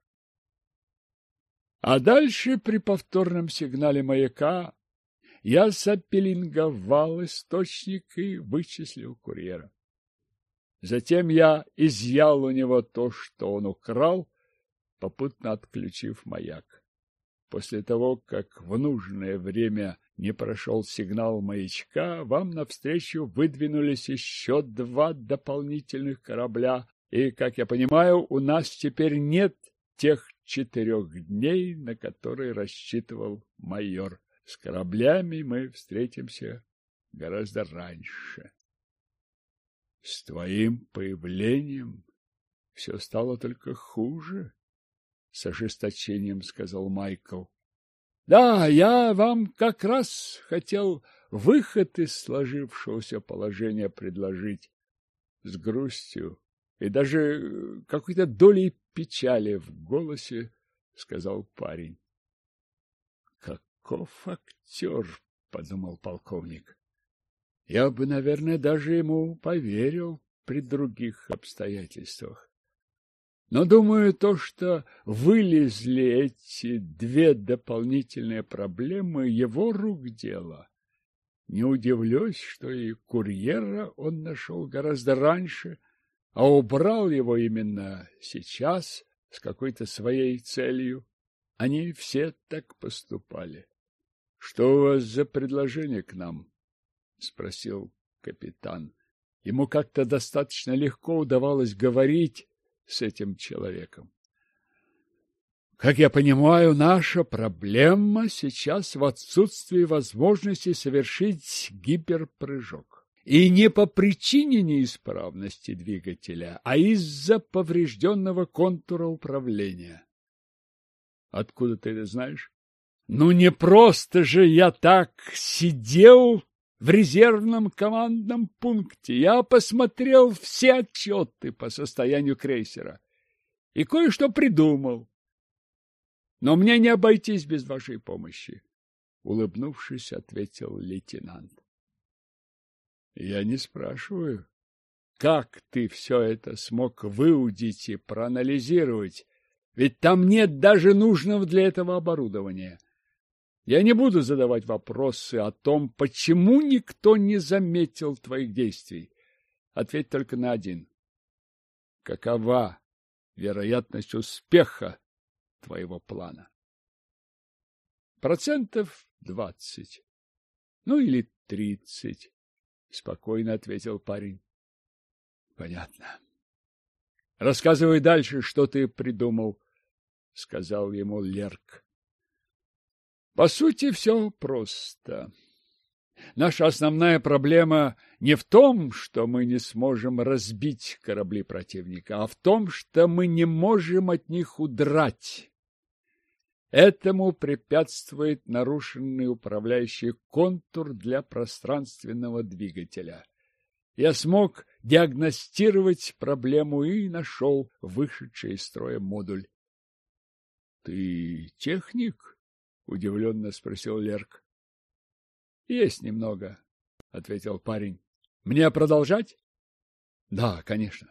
А дальше при повторном сигнале маяка я запеленговал источник и вычислил курьера. Затем я изъял у него то, что он украл, попутно отключив маяк. После того, как в нужное время не прошел сигнал маячка, вам навстречу выдвинулись еще 2 дополнительных корабля, и, как я понимаю, у нас теперь нет тех 4 дней, на которые рассчитывал майор. С кораблями мы встретимся гораздо раньше. С твоим появлением все стало только хуже, — с ожесточением сказал Майкл. — Да, я вам как раз хотел выход из сложившегося положения предложить. С грустью и даже какой-то долей печали в голосе сказал парень. «Каков актер!» — подумал полковник. «Я бы, наверное, даже ему поверил при других обстоятельствах. Но, думаю, то, что вылезли эти 2 дополнительные проблемы, его рук дело. Не удивлюсь, что и курьера он нашел гораздо раньше, а убрал его именно сейчас с какой-то своей целью. Они все так поступали. — Что у вас за предложение к нам? — спросил капитан. Ему как-то достаточно легко удавалось говорить с этим человеком. — Как я понимаю, наша проблема сейчас в отсутствии возможности совершить гиперпрыжок. И не по причине неисправности двигателя, а из-за поврежденного контура управления. — Откуда ты это знаешь? — Ну, не просто же я так сидел в резервном командном пункте. Я посмотрел все отчеты по состоянию крейсера и кое-что придумал. Но мне не обойтись без вашей помощи, — улыбнувшись, ответил лейтенант. — Я не спрашиваю, как ты все это смог выудить и проанализировать, Ведь там нет даже нужного для этого оборудования. Я не буду задавать вопросы о том, почему никто не заметил твоих действий. Ответь только на один. Какова вероятность успеха твоего плана? 20%. Ну, или 30%, спокойно ответил парень. Понятно. Рассказывай дальше, что ты придумал, сказал ему Лерк. По сути, все просто. Наша основная проблема не в том, что мы не сможем разбить корабли противника, а в том, что мы не можем от них удрать. Этому препятствует нарушенный управляющий контур для пространственного двигателя. Я смог диагностировать проблему и нашел вышедший из строя модуль. — Ты техник? — удивленно спросил Лерк. — Есть немного, — ответил парень. — Мне продолжать? — Да, конечно.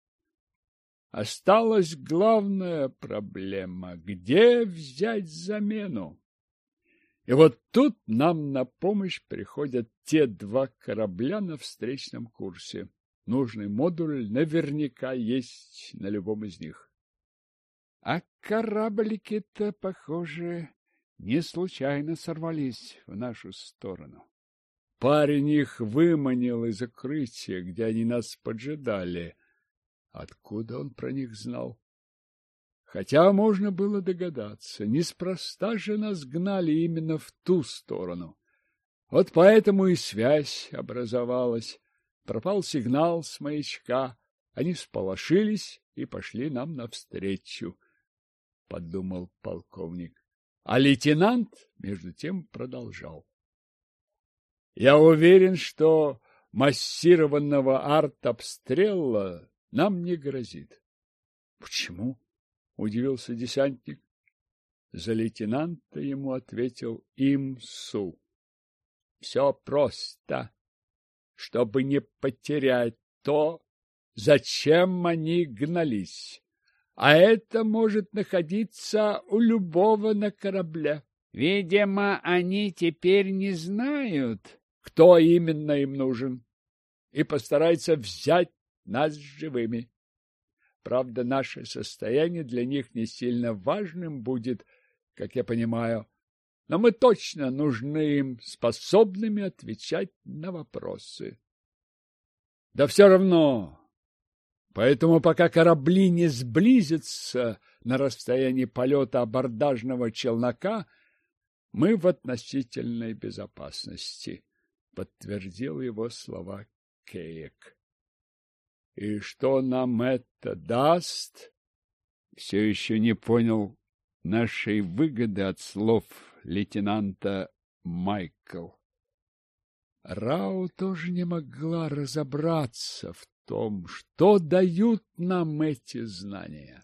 Осталась главная проблема — где взять замену? И вот тут нам на помощь приходят те два корабля на встречном курсе. Нужный модуль наверняка есть на любом из них. А кораблики-то, похоже, не случайно сорвались в нашу сторону. Парень их выманил из укрытия, где они нас поджидали. Откуда он про них знал? Хотя можно было догадаться, неспроста же нас гнали именно в ту сторону. Вот поэтому и связь образовалась. Пропал сигнал с маячка, они всполошились и пошли нам навстречу, — подумал полковник. А лейтенант, между тем, продолжал. Я уверен, что массированного артобстрела нам не грозит. — Почему? — удивился десантник. За лейтенанта ему ответил Имсу. — Все просто. Чтобы не потерять то, зачем они гнались. А это может находиться у любого на корабле. Видимо, они теперь не знают, кто именно им нужен, и постараются взять нас живыми. Правда, наше состояние для них не сильно важным будет, как я понимаю, но мы точно нужны им способными отвечать на вопросы. Да все равно. Поэтому пока корабли не сблизятся на расстоянии полета абордажного челнока, мы в относительной безопасности, — подтвердил его слова Кейк. — И что нам это даст? Все еще не понял нашей выгоды от слов лейтенанта Майкл. Рау тоже не могла разобраться в том, что дают нам эти знания.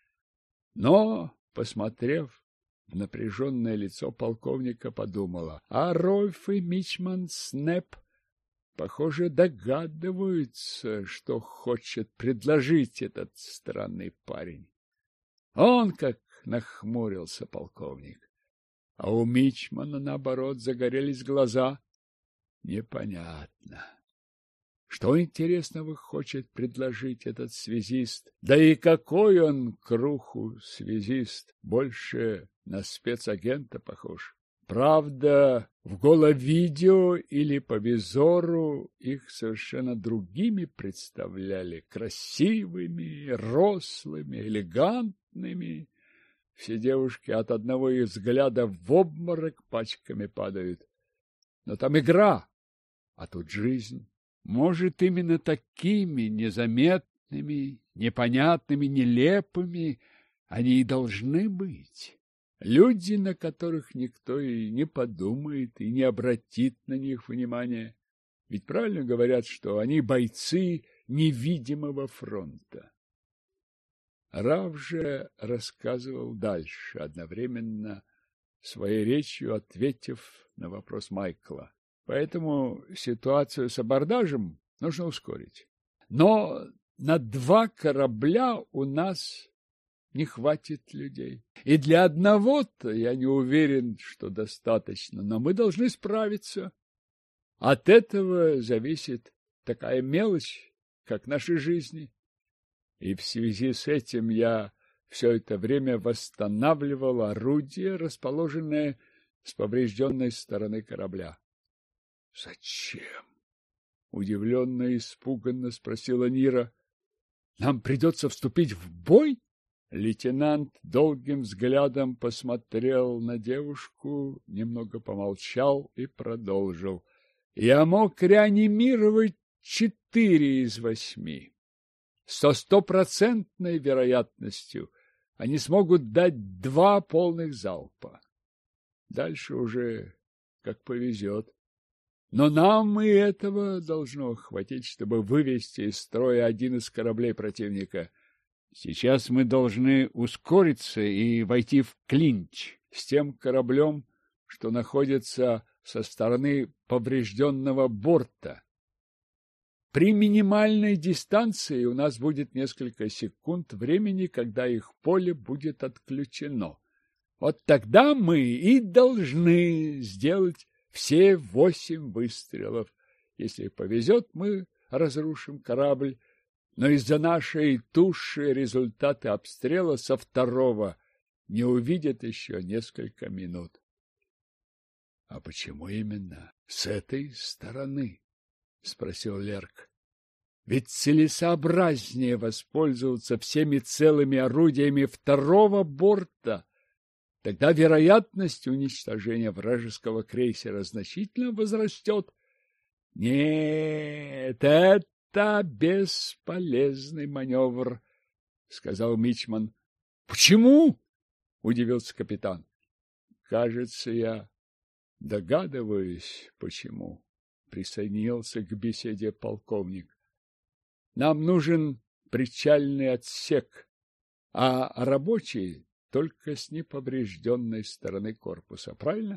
Но, посмотрев в напряженное лицо полковника, подумала, а Рольф и Мичман Снэп, похоже, догадываются, что хочет предложить этот странный парень. Он как нахмурился полковник, а у Мичмана, наоборот, загорелись глаза. Непонятно. Что интересного хочет предложить этот связист? Да и какой он к руху связист? Больше на спецагента похож. Правда, в головидео или по визору их совершенно другими представляли. Красивыми, рослыми, элегантными. Все девушки от одного их взгляда в обморок пачками падают. Но там игра, а тут жизнь. Может, именно такими незаметными, непонятными, нелепыми они и должны быть. Люди, на которых никто и не подумает, и не обратит на них внимания. Ведь правильно говорят, что они бойцы невидимого фронта. Рав же рассказывал дальше, одновременно своей речью ответив на вопрос Майкла. Поэтому ситуацию с абордажем нужно ускорить. Но на два корабля у нас не хватит людей. И для одного-то я не уверен, что достаточно, но мы должны справиться. От этого зависит такая мелочь, как наши жизни. И в связи с этим я все это время восстанавливал орудие, расположенное с поврежденной стороны корабля. — Зачем? — удивленно и испуганно спросила Нира. — Нам придется вступить в бой? Лейтенант долгим взглядом посмотрел на девушку, немного помолчал и продолжил. — Я мог реанимировать 4 из 8. Со 100% вероятностью они смогут дать 2 полных залпа. Дальше уже как повезет. Но нам и этого должно хватить, чтобы вывести из строя один из кораблей противника. Сейчас мы должны ускориться и войти в клинч с тем кораблем, что находится со стороны поврежденного борта. При минимальной дистанции у нас будет несколько секунд времени, когда их поле будет отключено. Вот тогда мы и должны сделать все 8 выстрелов. Если повезет, мы разрушим корабль, но из-за нашей туши результаты обстрела со второго не увидят еще несколько минут. — А почему именно с этой стороны? — спросил Лерк. — Ведь целесообразнее воспользоваться всеми целыми орудиями второго борта. Тогда вероятность уничтожения вражеского крейсера значительно возрастет. — Нет, это бесполезный маневр, — сказал мичман. — Почему? — удивился капитан. — Кажется, я догадываюсь, почему, — присоединился к беседе полковник. — Нам нужен причальный отсек, а рабочий только с неповрежденной стороны корпуса, правильно?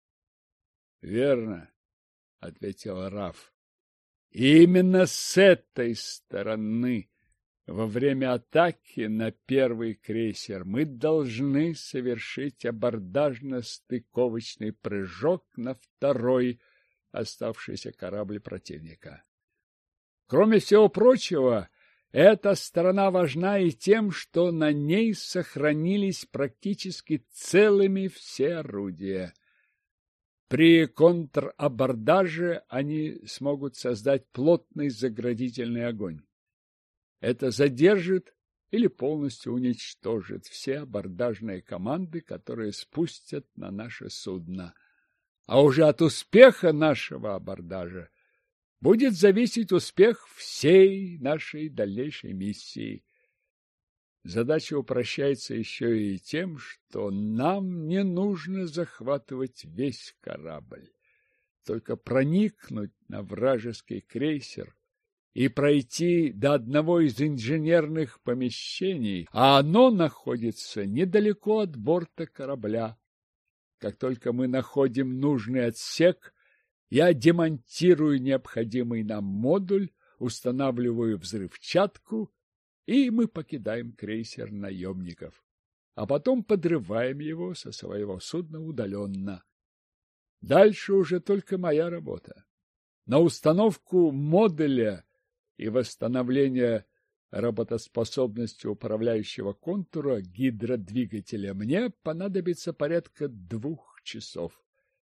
— Верно, — ответил Раф. — Именно с этой стороны во время атаки на первый крейсер мы должны совершить абордажно-стыковочный прыжок на второй оставшийся корабль противника. Кроме всего прочего, эта сторона важна и тем, что на ней сохранились практически целыми все орудия. При контрабордаже они смогут создать плотный заградительный огонь. Это задержит или полностью уничтожит все абордажные команды, которые спустят на наше судно. А уже от успеха нашего абордажа будет зависеть успех всей нашей дальнейшей миссии. Задача упрощается еще и тем, что нам не нужно захватывать весь корабль, только проникнуть на вражеский крейсер и пройти до одного из инженерных помещений, а оно находится недалеко от борта корабля. Как только мы находим нужный отсек, я демонтирую необходимый нам модуль, устанавливаю взрывчатку, и мы покидаем крейсер наемников, а потом подрываем его со своего судна удаленно. Дальше уже только моя работа. На установку модуля и восстановление работоспособности управляющего контура гидродвигателя мне понадобится порядка 2 часов.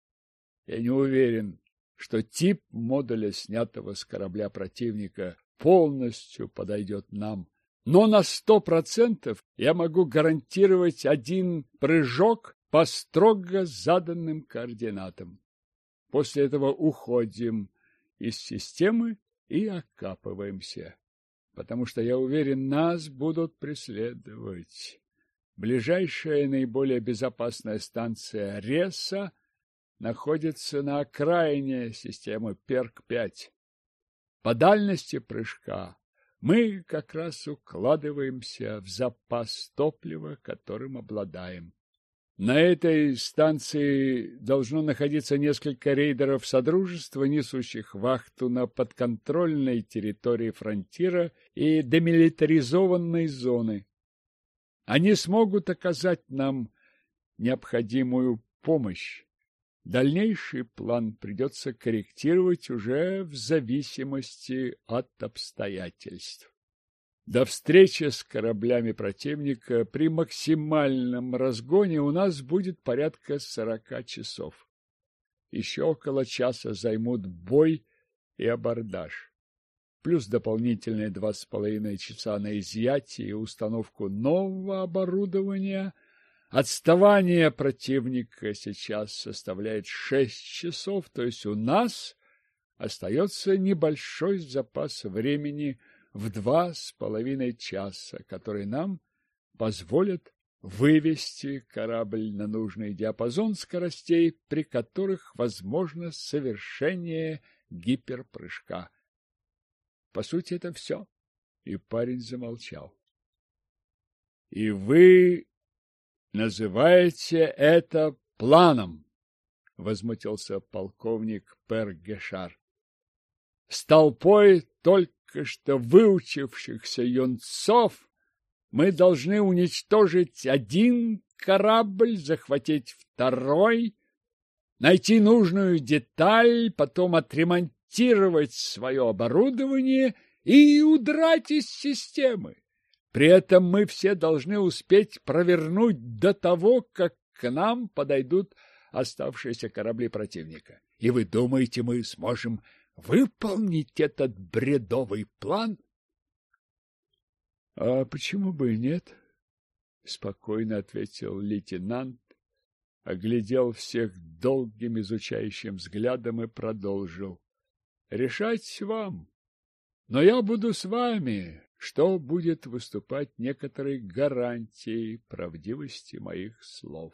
Я не уверен, что тип модуля, снятого с корабля противника, полностью подойдет нам, но на 100% я могу гарантировать один прыжок по строго заданным координатам. После этого уходим из системы и окапываемся, потому что, я уверен, нас будут преследовать. Ближайшая наиболее безопасная станция Реса находится на окраине системы Перк-5. По дальности прыжка мы как раз укладываемся в запас топлива, которым обладаем. На этой станции должно находиться несколько рейдеров Содружества, несущих вахту на подконтрольной территории фронтира и демилитаризованной зоны. Они смогут оказать нам необходимую помощь. Дальнейший план придется корректировать уже в зависимости от обстоятельств. До встречи с кораблями противника при максимальном разгоне у нас будет порядка 40 часов. Еще около часа займут бой и абордаж, плюс дополнительные 2,5 часа на изъятие и установку нового оборудования. Отставание противника сейчас составляет 6 часов, то есть у нас остается небольшой запас времени в 2,5 часа, который нам позволит вывести корабль на нужный диапазон скоростей, при которых возможно совершение гиперпрыжка. По сути, это все. И парень замолчал. — И вы называете это планом? — возмутился полковник Пер-Гешар. — С толпой только что выучившихся юнцов мы должны уничтожить один корабль, захватить второй, найти нужную деталь, потом отремонтировать свое оборудование и удрать из системы. При этом мы все должны успеть провернуть до того, как к нам подойдут оставшиеся корабли противника. И вы думаете, мы сможем выполнить этот бредовый план? — А почему бы и нет? — спокойно ответил лейтенант, оглядел всех долгим изучающим взглядом и продолжил. — Решать вам. Но я буду с вами, что будет выступать некоторой гарантией правдивости моих слов.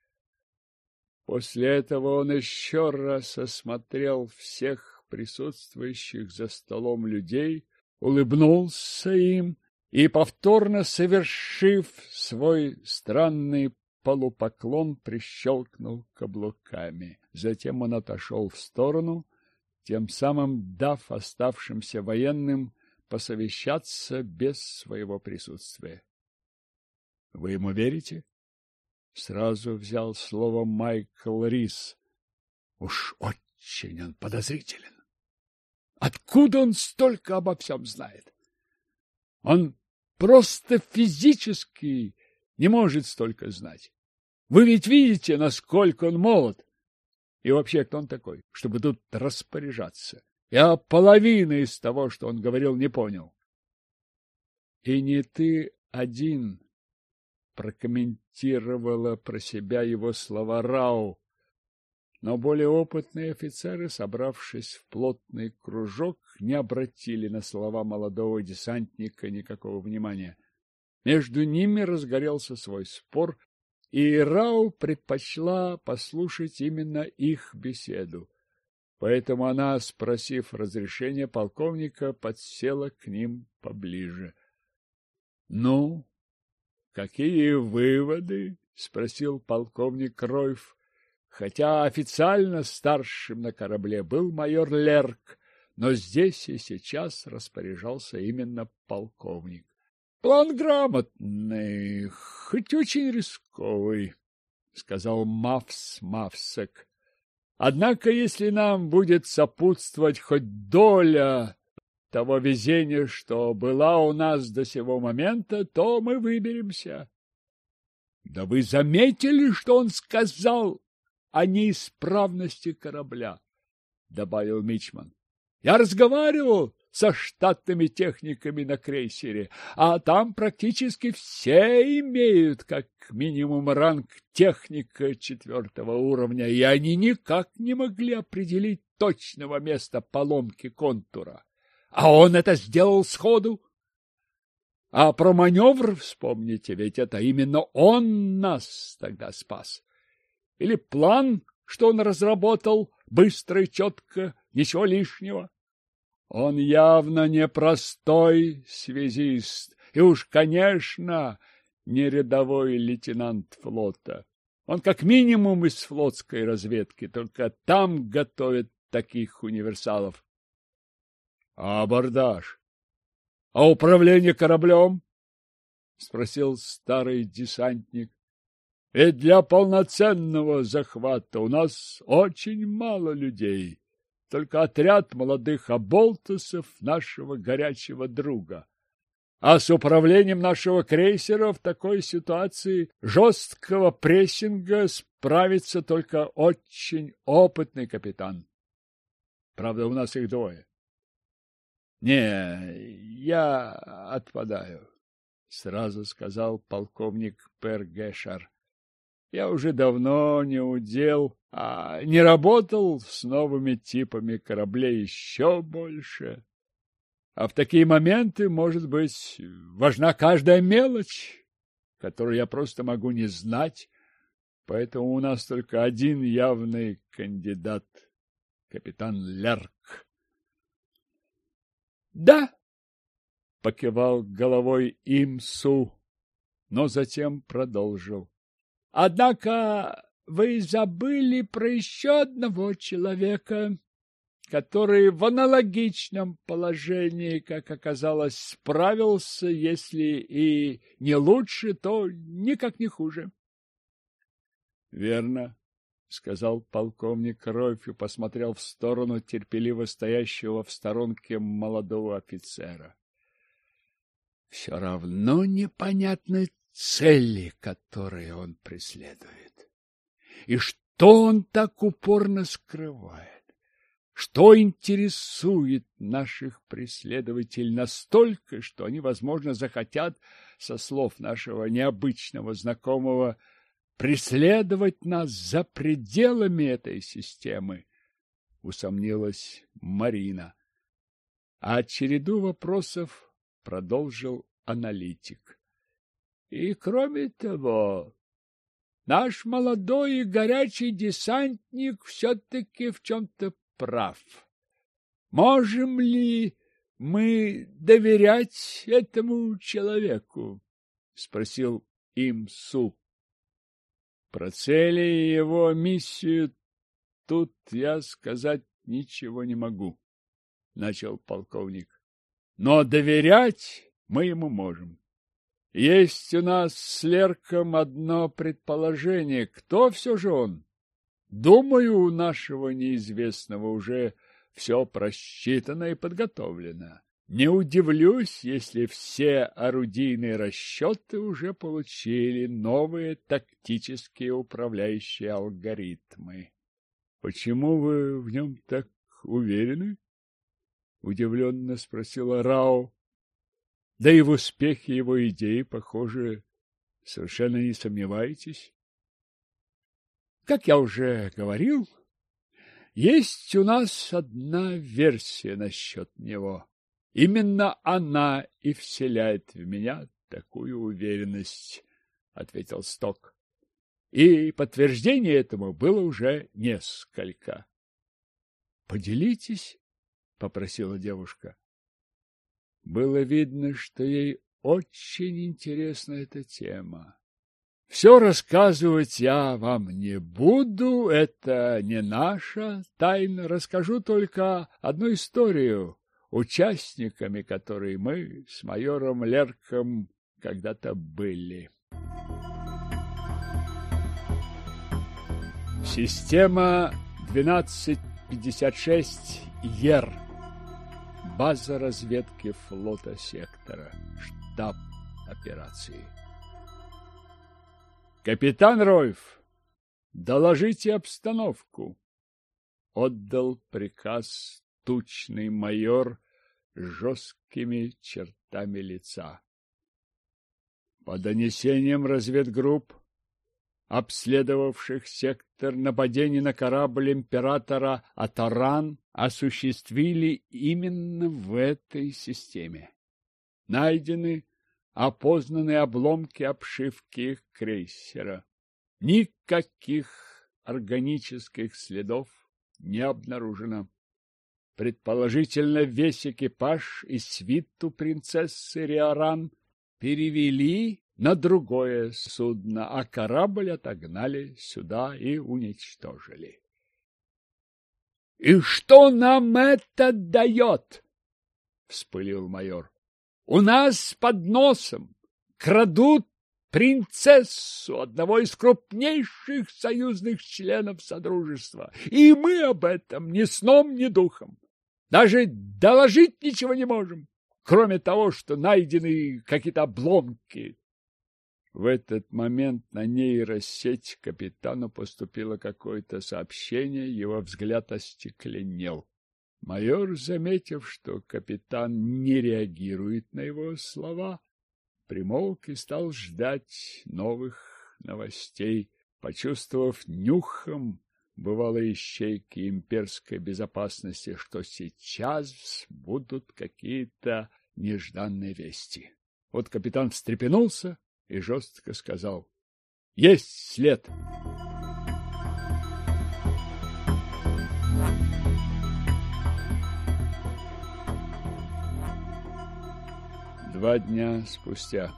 После этого он еще раз осмотрел всех присутствующих за столом людей, улыбнулся им и, повторно совершив свой странный полупоклон, прищелкнул каблуками. Затем он отошел в сторону, тем самым дав оставшимся военным посовещаться без своего присутствия. — Вы ему верите? — сразу взял слово Майкл Рис. — Уж очень он подозрителен. Откуда он столько обо всем знает? Он просто физически не может столько знать. Вы ведь видите, насколько он молод. И вообще, кто он такой, чтобы тут распоряжаться? Я половины из того, что он говорил, не понял. И не ты один, прокомментировала про себя его слова Рау. Но более опытные офицеры, собравшись в плотный кружок, не обратили на слова молодого десантника никакого внимания. Между ними разгорелся свой спор, и Рау предпочла послушать именно их беседу. Поэтому она, спросив разрешения полковника, подсела к ним поближе. — Ну, какие выводы? — спросил полковник Ройф. Хотя официально старшим на корабле был майор Лерк, но здесь и сейчас распоряжался именно полковник. — План грамотный, хоть очень рисковый, — сказал Мавсек. — Однако, если нам будет сопутствовать хоть доля того везения, что была у нас до сего момента, то мы выберемся. — Да вы заметили, что он сказал о неисправности корабля, — добавил Мичман. — Я разговаривал со штатными техниками на крейсере, а там практически все имеют как минимум ранг техника 4-го уровня, и они никак не могли определить точного места поломки контура. А он это сделал сходу. А про маневр вспомните, ведь это именно он нас тогда спас. Или план, что он разработал, быстро и четко, ничего лишнего. Он явно не простой связист, и уж, конечно, не рядовой лейтенант флота. Он как минимум из флотской разведки, только там готовят таких универсалов. А абордаж? А управление кораблем? спросил старый десантник. Ведь для полноценного захвата у нас очень мало людей. Только отряд молодых оболтусов нашего горячего друга. А с управлением нашего крейсера в такой ситуации жесткого прессинга справится только очень опытный капитан. Правда, у нас их двое. Не, я отпадаю, сразу сказал полковник Пергешар. Я уже давно не удел, а не работал с новыми типами кораблей еще больше. А в такие моменты, может быть, важна каждая мелочь, которую я просто могу не знать, поэтому у нас только один явный кандидат — капитан Лерк. — Да, — покивал головой Имсу, но затем продолжил. — Однако вы забыли про еще одного человека, который в аналогичном положении, как оказалось, справился, если и не лучше, то никак не хуже. — Верно, — сказал полковник Ройф и посмотрел в сторону терпеливо стоящего в сторонке молодого офицера. — Все равно непонятны цели, которые он преследует. И что он так упорно скрывает? Что интересует наших преследователей настолько, что они, возможно, захотят, со слов нашего необычного знакомого, преследовать нас за пределами этой системы? Усомнилась Марина. А череду вопросов продолжил аналитик. И кроме того, наш молодой и горячий десантник все-таки в чем-то прав. Можем ли мы доверять этому человеку? — спросил Имсу. Про цели и его миссию тут я сказать ничего не могу, — начал полковник. Но доверять мы ему можем. Есть у нас с Лерком одно предположение. Кто все же он? Думаю, у нашего неизвестного уже все просчитано и подготовлено. Не удивлюсь, если все орудийные расчеты уже получили новые тактические управляющие алгоритмы. — Почему вы в нем так уверены? — удивленно спросила Рао. — Да и в успехе его идеи, похоже, совершенно не сомневаетесь. Как я уже говорил, есть у нас одна версия насчет него. Именно она и вселяет в меня такую уверенность, — ответил Сток. И подтверждение этому было уже несколько. — Поделитесь, — попросила девушка. Было видно, что ей очень интересна эта тема. Все рассказывать я вам не буду, это не наша тайна. Расскажу только одну историю, участниками которой мы с майором Лерком когда-то были. Система 1256 ЕР. База разведки флота сектора. Штаб операции. «Капитан Ройф, доложите обстановку», — отдал приказ тучный майор с жесткими чертами лица. По донесениям разведгрупп, обследовавших сектор, нападение на корабль императора Атаран осуществили именно в этой системе. Найдены опознаны обломки обшивки их крейсера. Никаких органических следов не обнаружено. Предположительно, весь экипаж и свиту принцессы Риоран перевели на другое судно, а корабль отогнали сюда и уничтожили. — И что нам это дает? — вспылил майор. У нас под носом крадут принцессу одного из крупнейших союзных членов Содружества, и мы об этом ни сном, ни духом. Даже доложить ничего не можем, кроме того, что найдены какие-то обломки. В этот момент на нейросеть капитану поступило какое-то сообщение, его взгляд остекленел. Майор, заметив, что капитан не реагирует на его слова, примолк и стал ждать новых новостей, почувствовав нюхом бывалой ищейки имперской безопасности, что сейчас будут какие-то нежданные вести. Вот капитан встрепенулся и жестко сказал: «Есть след!» Два дня спустя.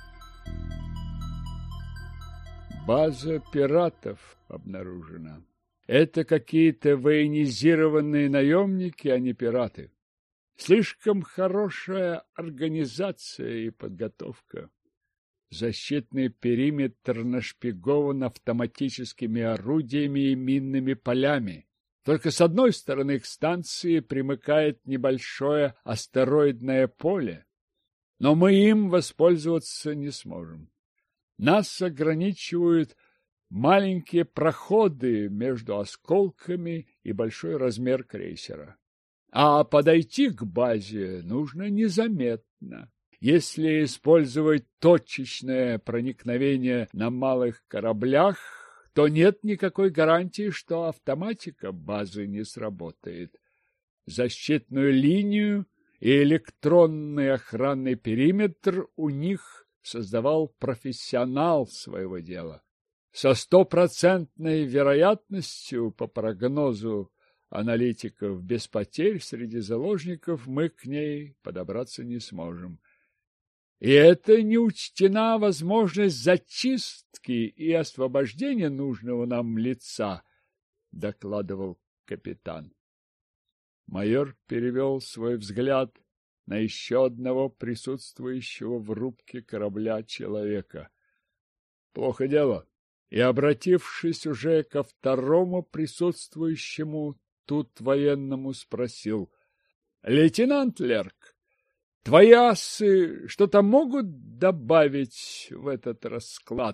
База пиратов обнаружена. Это какие-то военизированные наемники, а не пираты. Слишком хорошая организация и подготовка. Защитный периметр нашпигован автоматическими орудиями и минными полями. Только с одной стороны к станции примыкает небольшое астероидное поле, но мы им воспользоваться не сможем. Нас ограничивают маленькие проходы между осколками и большой размер крейсера. А подойти к базе нужно незаметно. Если использовать точечное проникновение на малых кораблях, то нет никакой гарантии, что автоматика базы не сработает. Защитную линию и электронный охранный периметр у них создавал профессионал своего дела. Со 100% вероятностью, по прогнозу аналитиков, без потерь среди заложников мы к ней подобраться не сможем. И это не учтена возможность зачистки и освобождения нужного нам лица, докладывал капитан. Майор перевел свой взгляд на еще одного присутствующего в рубке корабля человека. Плохо дело. И, обратившись уже ко второму присутствующему тут военному, спросил: «Лейтенант Лерк, твои асы что-то могут добавить в этот расклад?»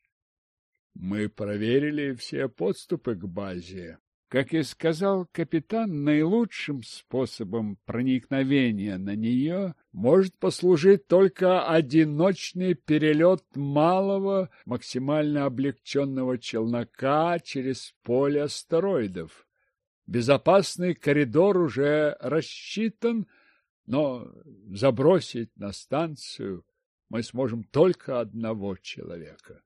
Мы проверили все подступы к базе. Как и сказал капитан, наилучшим способом проникновения на нее может послужить только одиночный перелет малого, максимально облегченного челнока через поле астероидов. Безопасный коридор уже рассчитан, но забросить на станцию мы сможем только одного человека.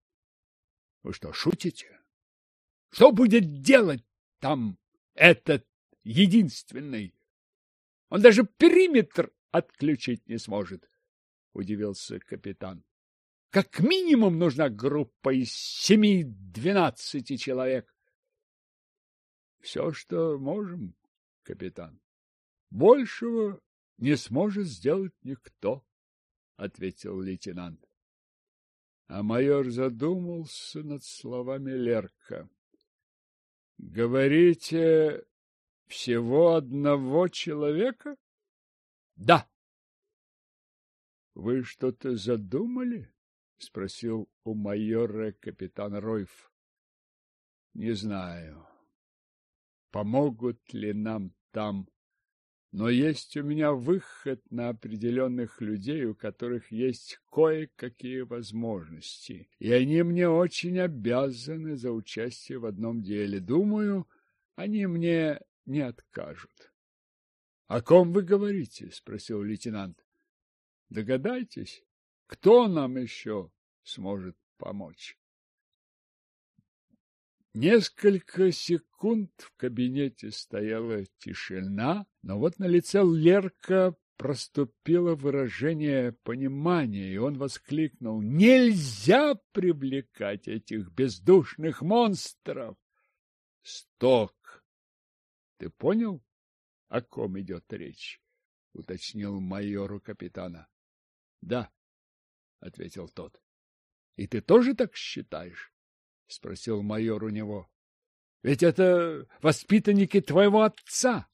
Вы что, шутите? Что будет делать там этот единственный? Он даже периметр отключить не сможет, удивился капитан. Как минимум нужна группа из 7-12 человек. Все, что можем, капитан. Большего не сможет сделать никто, ответил лейтенант. А майор задумался над словами Лерка. Говорите, всего одного человека? Да. Вы что-то задумали? Спросил у майора капитан Ройф. Не знаю, помогут ли нам там, но есть у меня выход на определенных людей, у которых есть кое-какие возможности, и они мне очень обязаны за участие в одном деле. Думаю, они мне не откажут. — О ком вы говорите? — спросил лейтенант. — Догадайтесь, кто нам еще сможет помочь? Несколько секунд в кабинете стояла тишина, но вот на лице Лерка проступило выражение понимания, и он воскликнул: «Нельзя привлекать этих бездушных монстров!» «Сток, ты понял, о ком идет речь?» — уточнил майору капитана. «Да». — ответил тот. — И ты тоже так считаешь? — спросил майор у него. — Ведь это воспитанники твоего отца.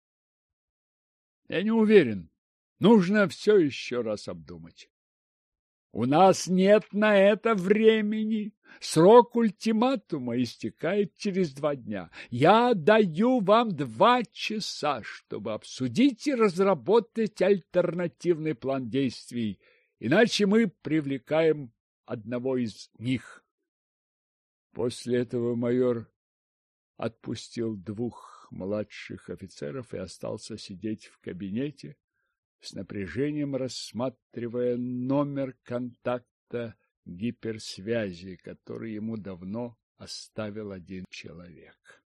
— Я не уверен. Нужно все еще раз обдумать. — У нас нет на это времени. Срок ультиматума истекает через 2 дня. Я даю вам 2 часа, чтобы обсудить и разработать альтернативный план действий. Иначе мы привлекаем одного из них. После этого майор отпустил 2 младших офицеров и остался сидеть в кабинете, с напряжением рассматривая номер контакта гиперсвязи, который ему давно оставил один человек.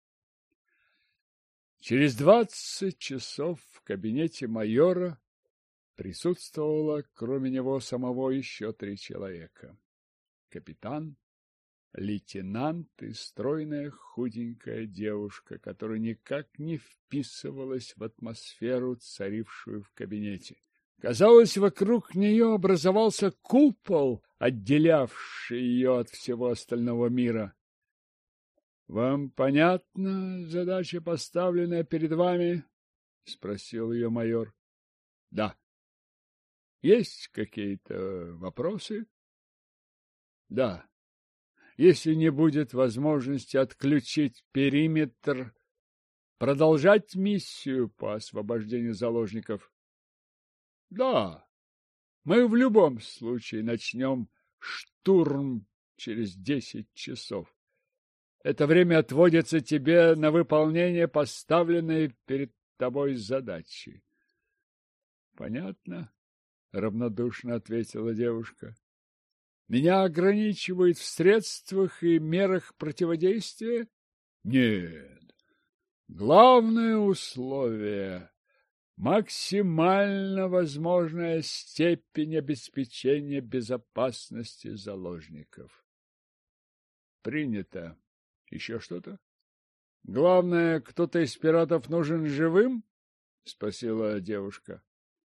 Через 20 часов в кабинете майора присутствовало, кроме него самого, еще 3 человека. Капитан, лейтенант и стройная худенькая девушка, которая никак не вписывалась в атмосферу, царившую в кабинете. Казалось, вокруг нее образовался купол, отделявший ее от всего остального мира. — Вам понятна задача, поставленная перед вами? — спросил ее майор. — Да. — Есть какие-то вопросы? — Да. Если не будет возможности отключить периметр, продолжать миссию по освобождению заложников? Да, мы в любом случае начнем штурм через 10 часов. Это время отводится тебе на выполнение поставленной перед тобой задачи. Понятно? Равнодушно ответила девушка. Меня ограничивают в средствах и мерах противодействия? Нет. Главное условие – максимально возможная степень обеспечения безопасности заложников. Принято. Еще что-то? Главное, кто-то из пиратов нужен живым? Спросила девушка.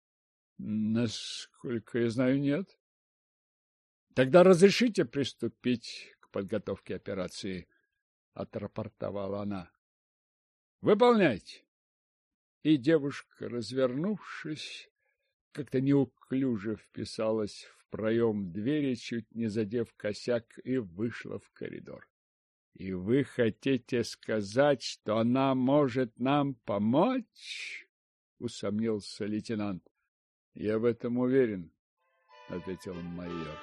Насколько я знаю, нет. Тогда разрешите приступить к подготовке операции, отрапортовала она. Выполняйте. И девушка, развернувшись, как-то неуклюже вписалась в проем двери, чуть не задев косяк, и вышла в коридор. И вы хотите сказать, что она может нам помочь? Усомнился лейтенант. Я в этом уверен, ответил майор.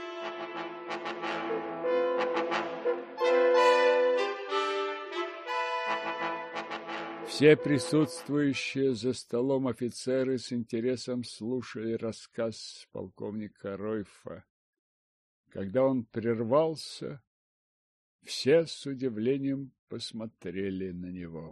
Все присутствующие за столом офицеры с интересом слушали рассказ полковника Ройфа. Когда он прервался, все с удивлением посмотрели на него.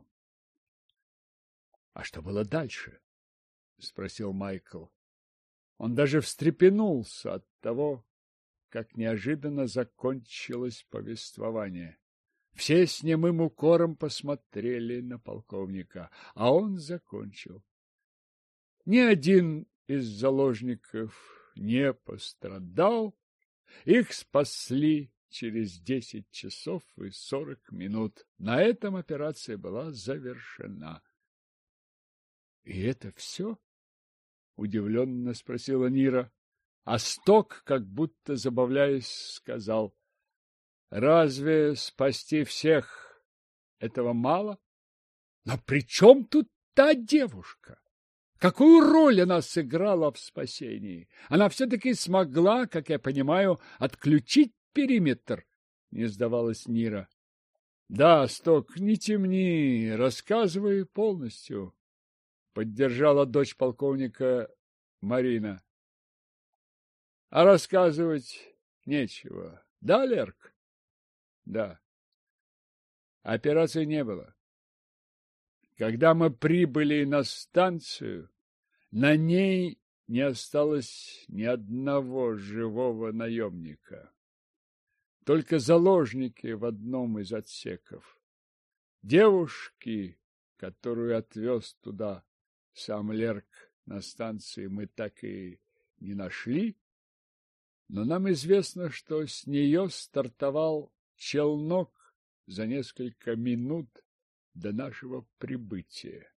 — А что было дальше? — спросил Майкл. Он даже встрепенулся от того, как неожиданно закончилось повествование. Все с немым укором посмотрели на полковника, а он закончил. Ни один из заложников не пострадал, их спасли через 10 часов и 40 минут. На этом операция была завершена. — И это все? — удивленно спросила Нира. А Сток, как будто забавляясь, сказал: — Разве спасти всех этого мало? Но при чем тут та девушка? Какую роль она сыграла в спасении? Она все-таки смогла, как я понимаю, отключить периметр, не сдавалась Нира. — Да, Сток, не темни, рассказывай полностью, — поддержала дочь полковника Марина. — А рассказывать нечего. Да, Лерк? — Да. Операции не было. Когда мы прибыли на станцию, на ней не осталось ни одного живого наемника. Только заложники в одном из отсеков. Девушки, которую отвез туда сам Лерк на станции, мы так и не нашли. но нам известно, что с нее стартовал челнок за несколько минут до нашего прибытия.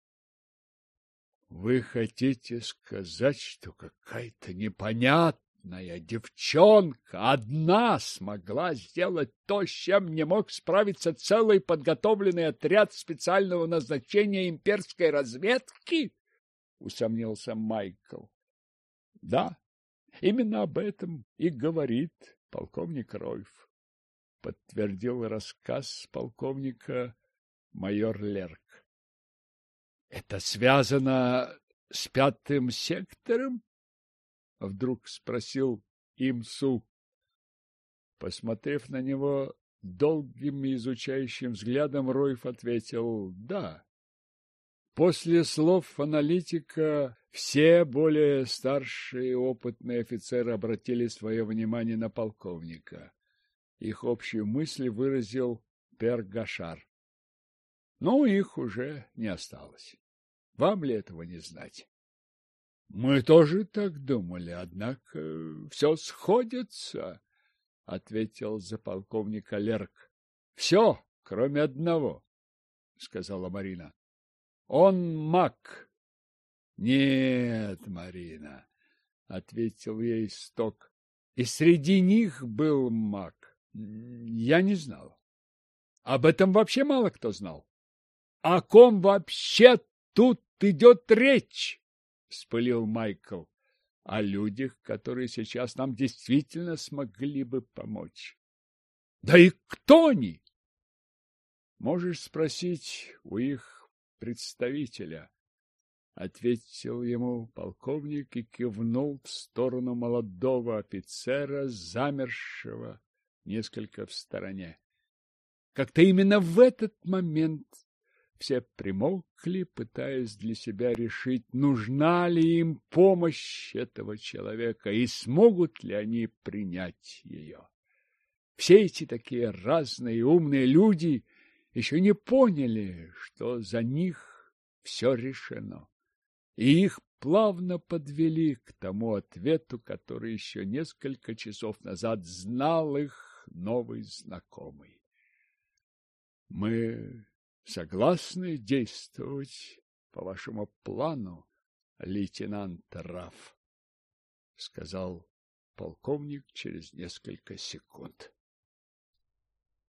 Вы хотите сказать, что какая-то непонятная девчонка одна смогла сделать то, с чем не мог справиться целый подготовленный отряд специального назначения имперской разведки? Усомнился Майкл. Да, именно об этом и говорит полковник Рольф, подтвердил рассказ полковника майор Лерк. Это связано с 5-м сектором? Вдруг спросил Имсу. Посмотрев на него долгим и изучающим взглядом, Рольф ответил: да. После слов аналитика все более старшие опытные офицеры обратили свое внимание на полковника. Их общую мысль выразил Пер Гашар. Но их уже не осталось. Вам ли этого не знать? Мы тоже так думали, однако все сходится, ответил за полковника Лерк. Все, кроме одного, сказала Марина. Он маг. Нет, Марина, ответил ей Сток. И среди них был маг. Я не знал. Об этом вообще мало кто знал. О ком вообще тут идет речь? Вспылил Майкл. О людях, которые сейчас нам действительно смогли бы помочь. Да и кто они? Можешь спросить у их представителя, ответил ему полковник и кивнул в сторону молодого офицера, замершего несколько в стороне. Как-то именно в этот момент все примолкли, пытаясь для себя решить, нужна ли им помощь этого человека и смогут ли они принять ее. Все эти такие разные и умные люди еще не поняли, что за них все решено. И их плавно подвели к тому ответу, который еще несколько часов назад знал их новый знакомый. Мы согласны действовать по вашему плану, лейтенант Раф, сказал полковник через несколько секунд.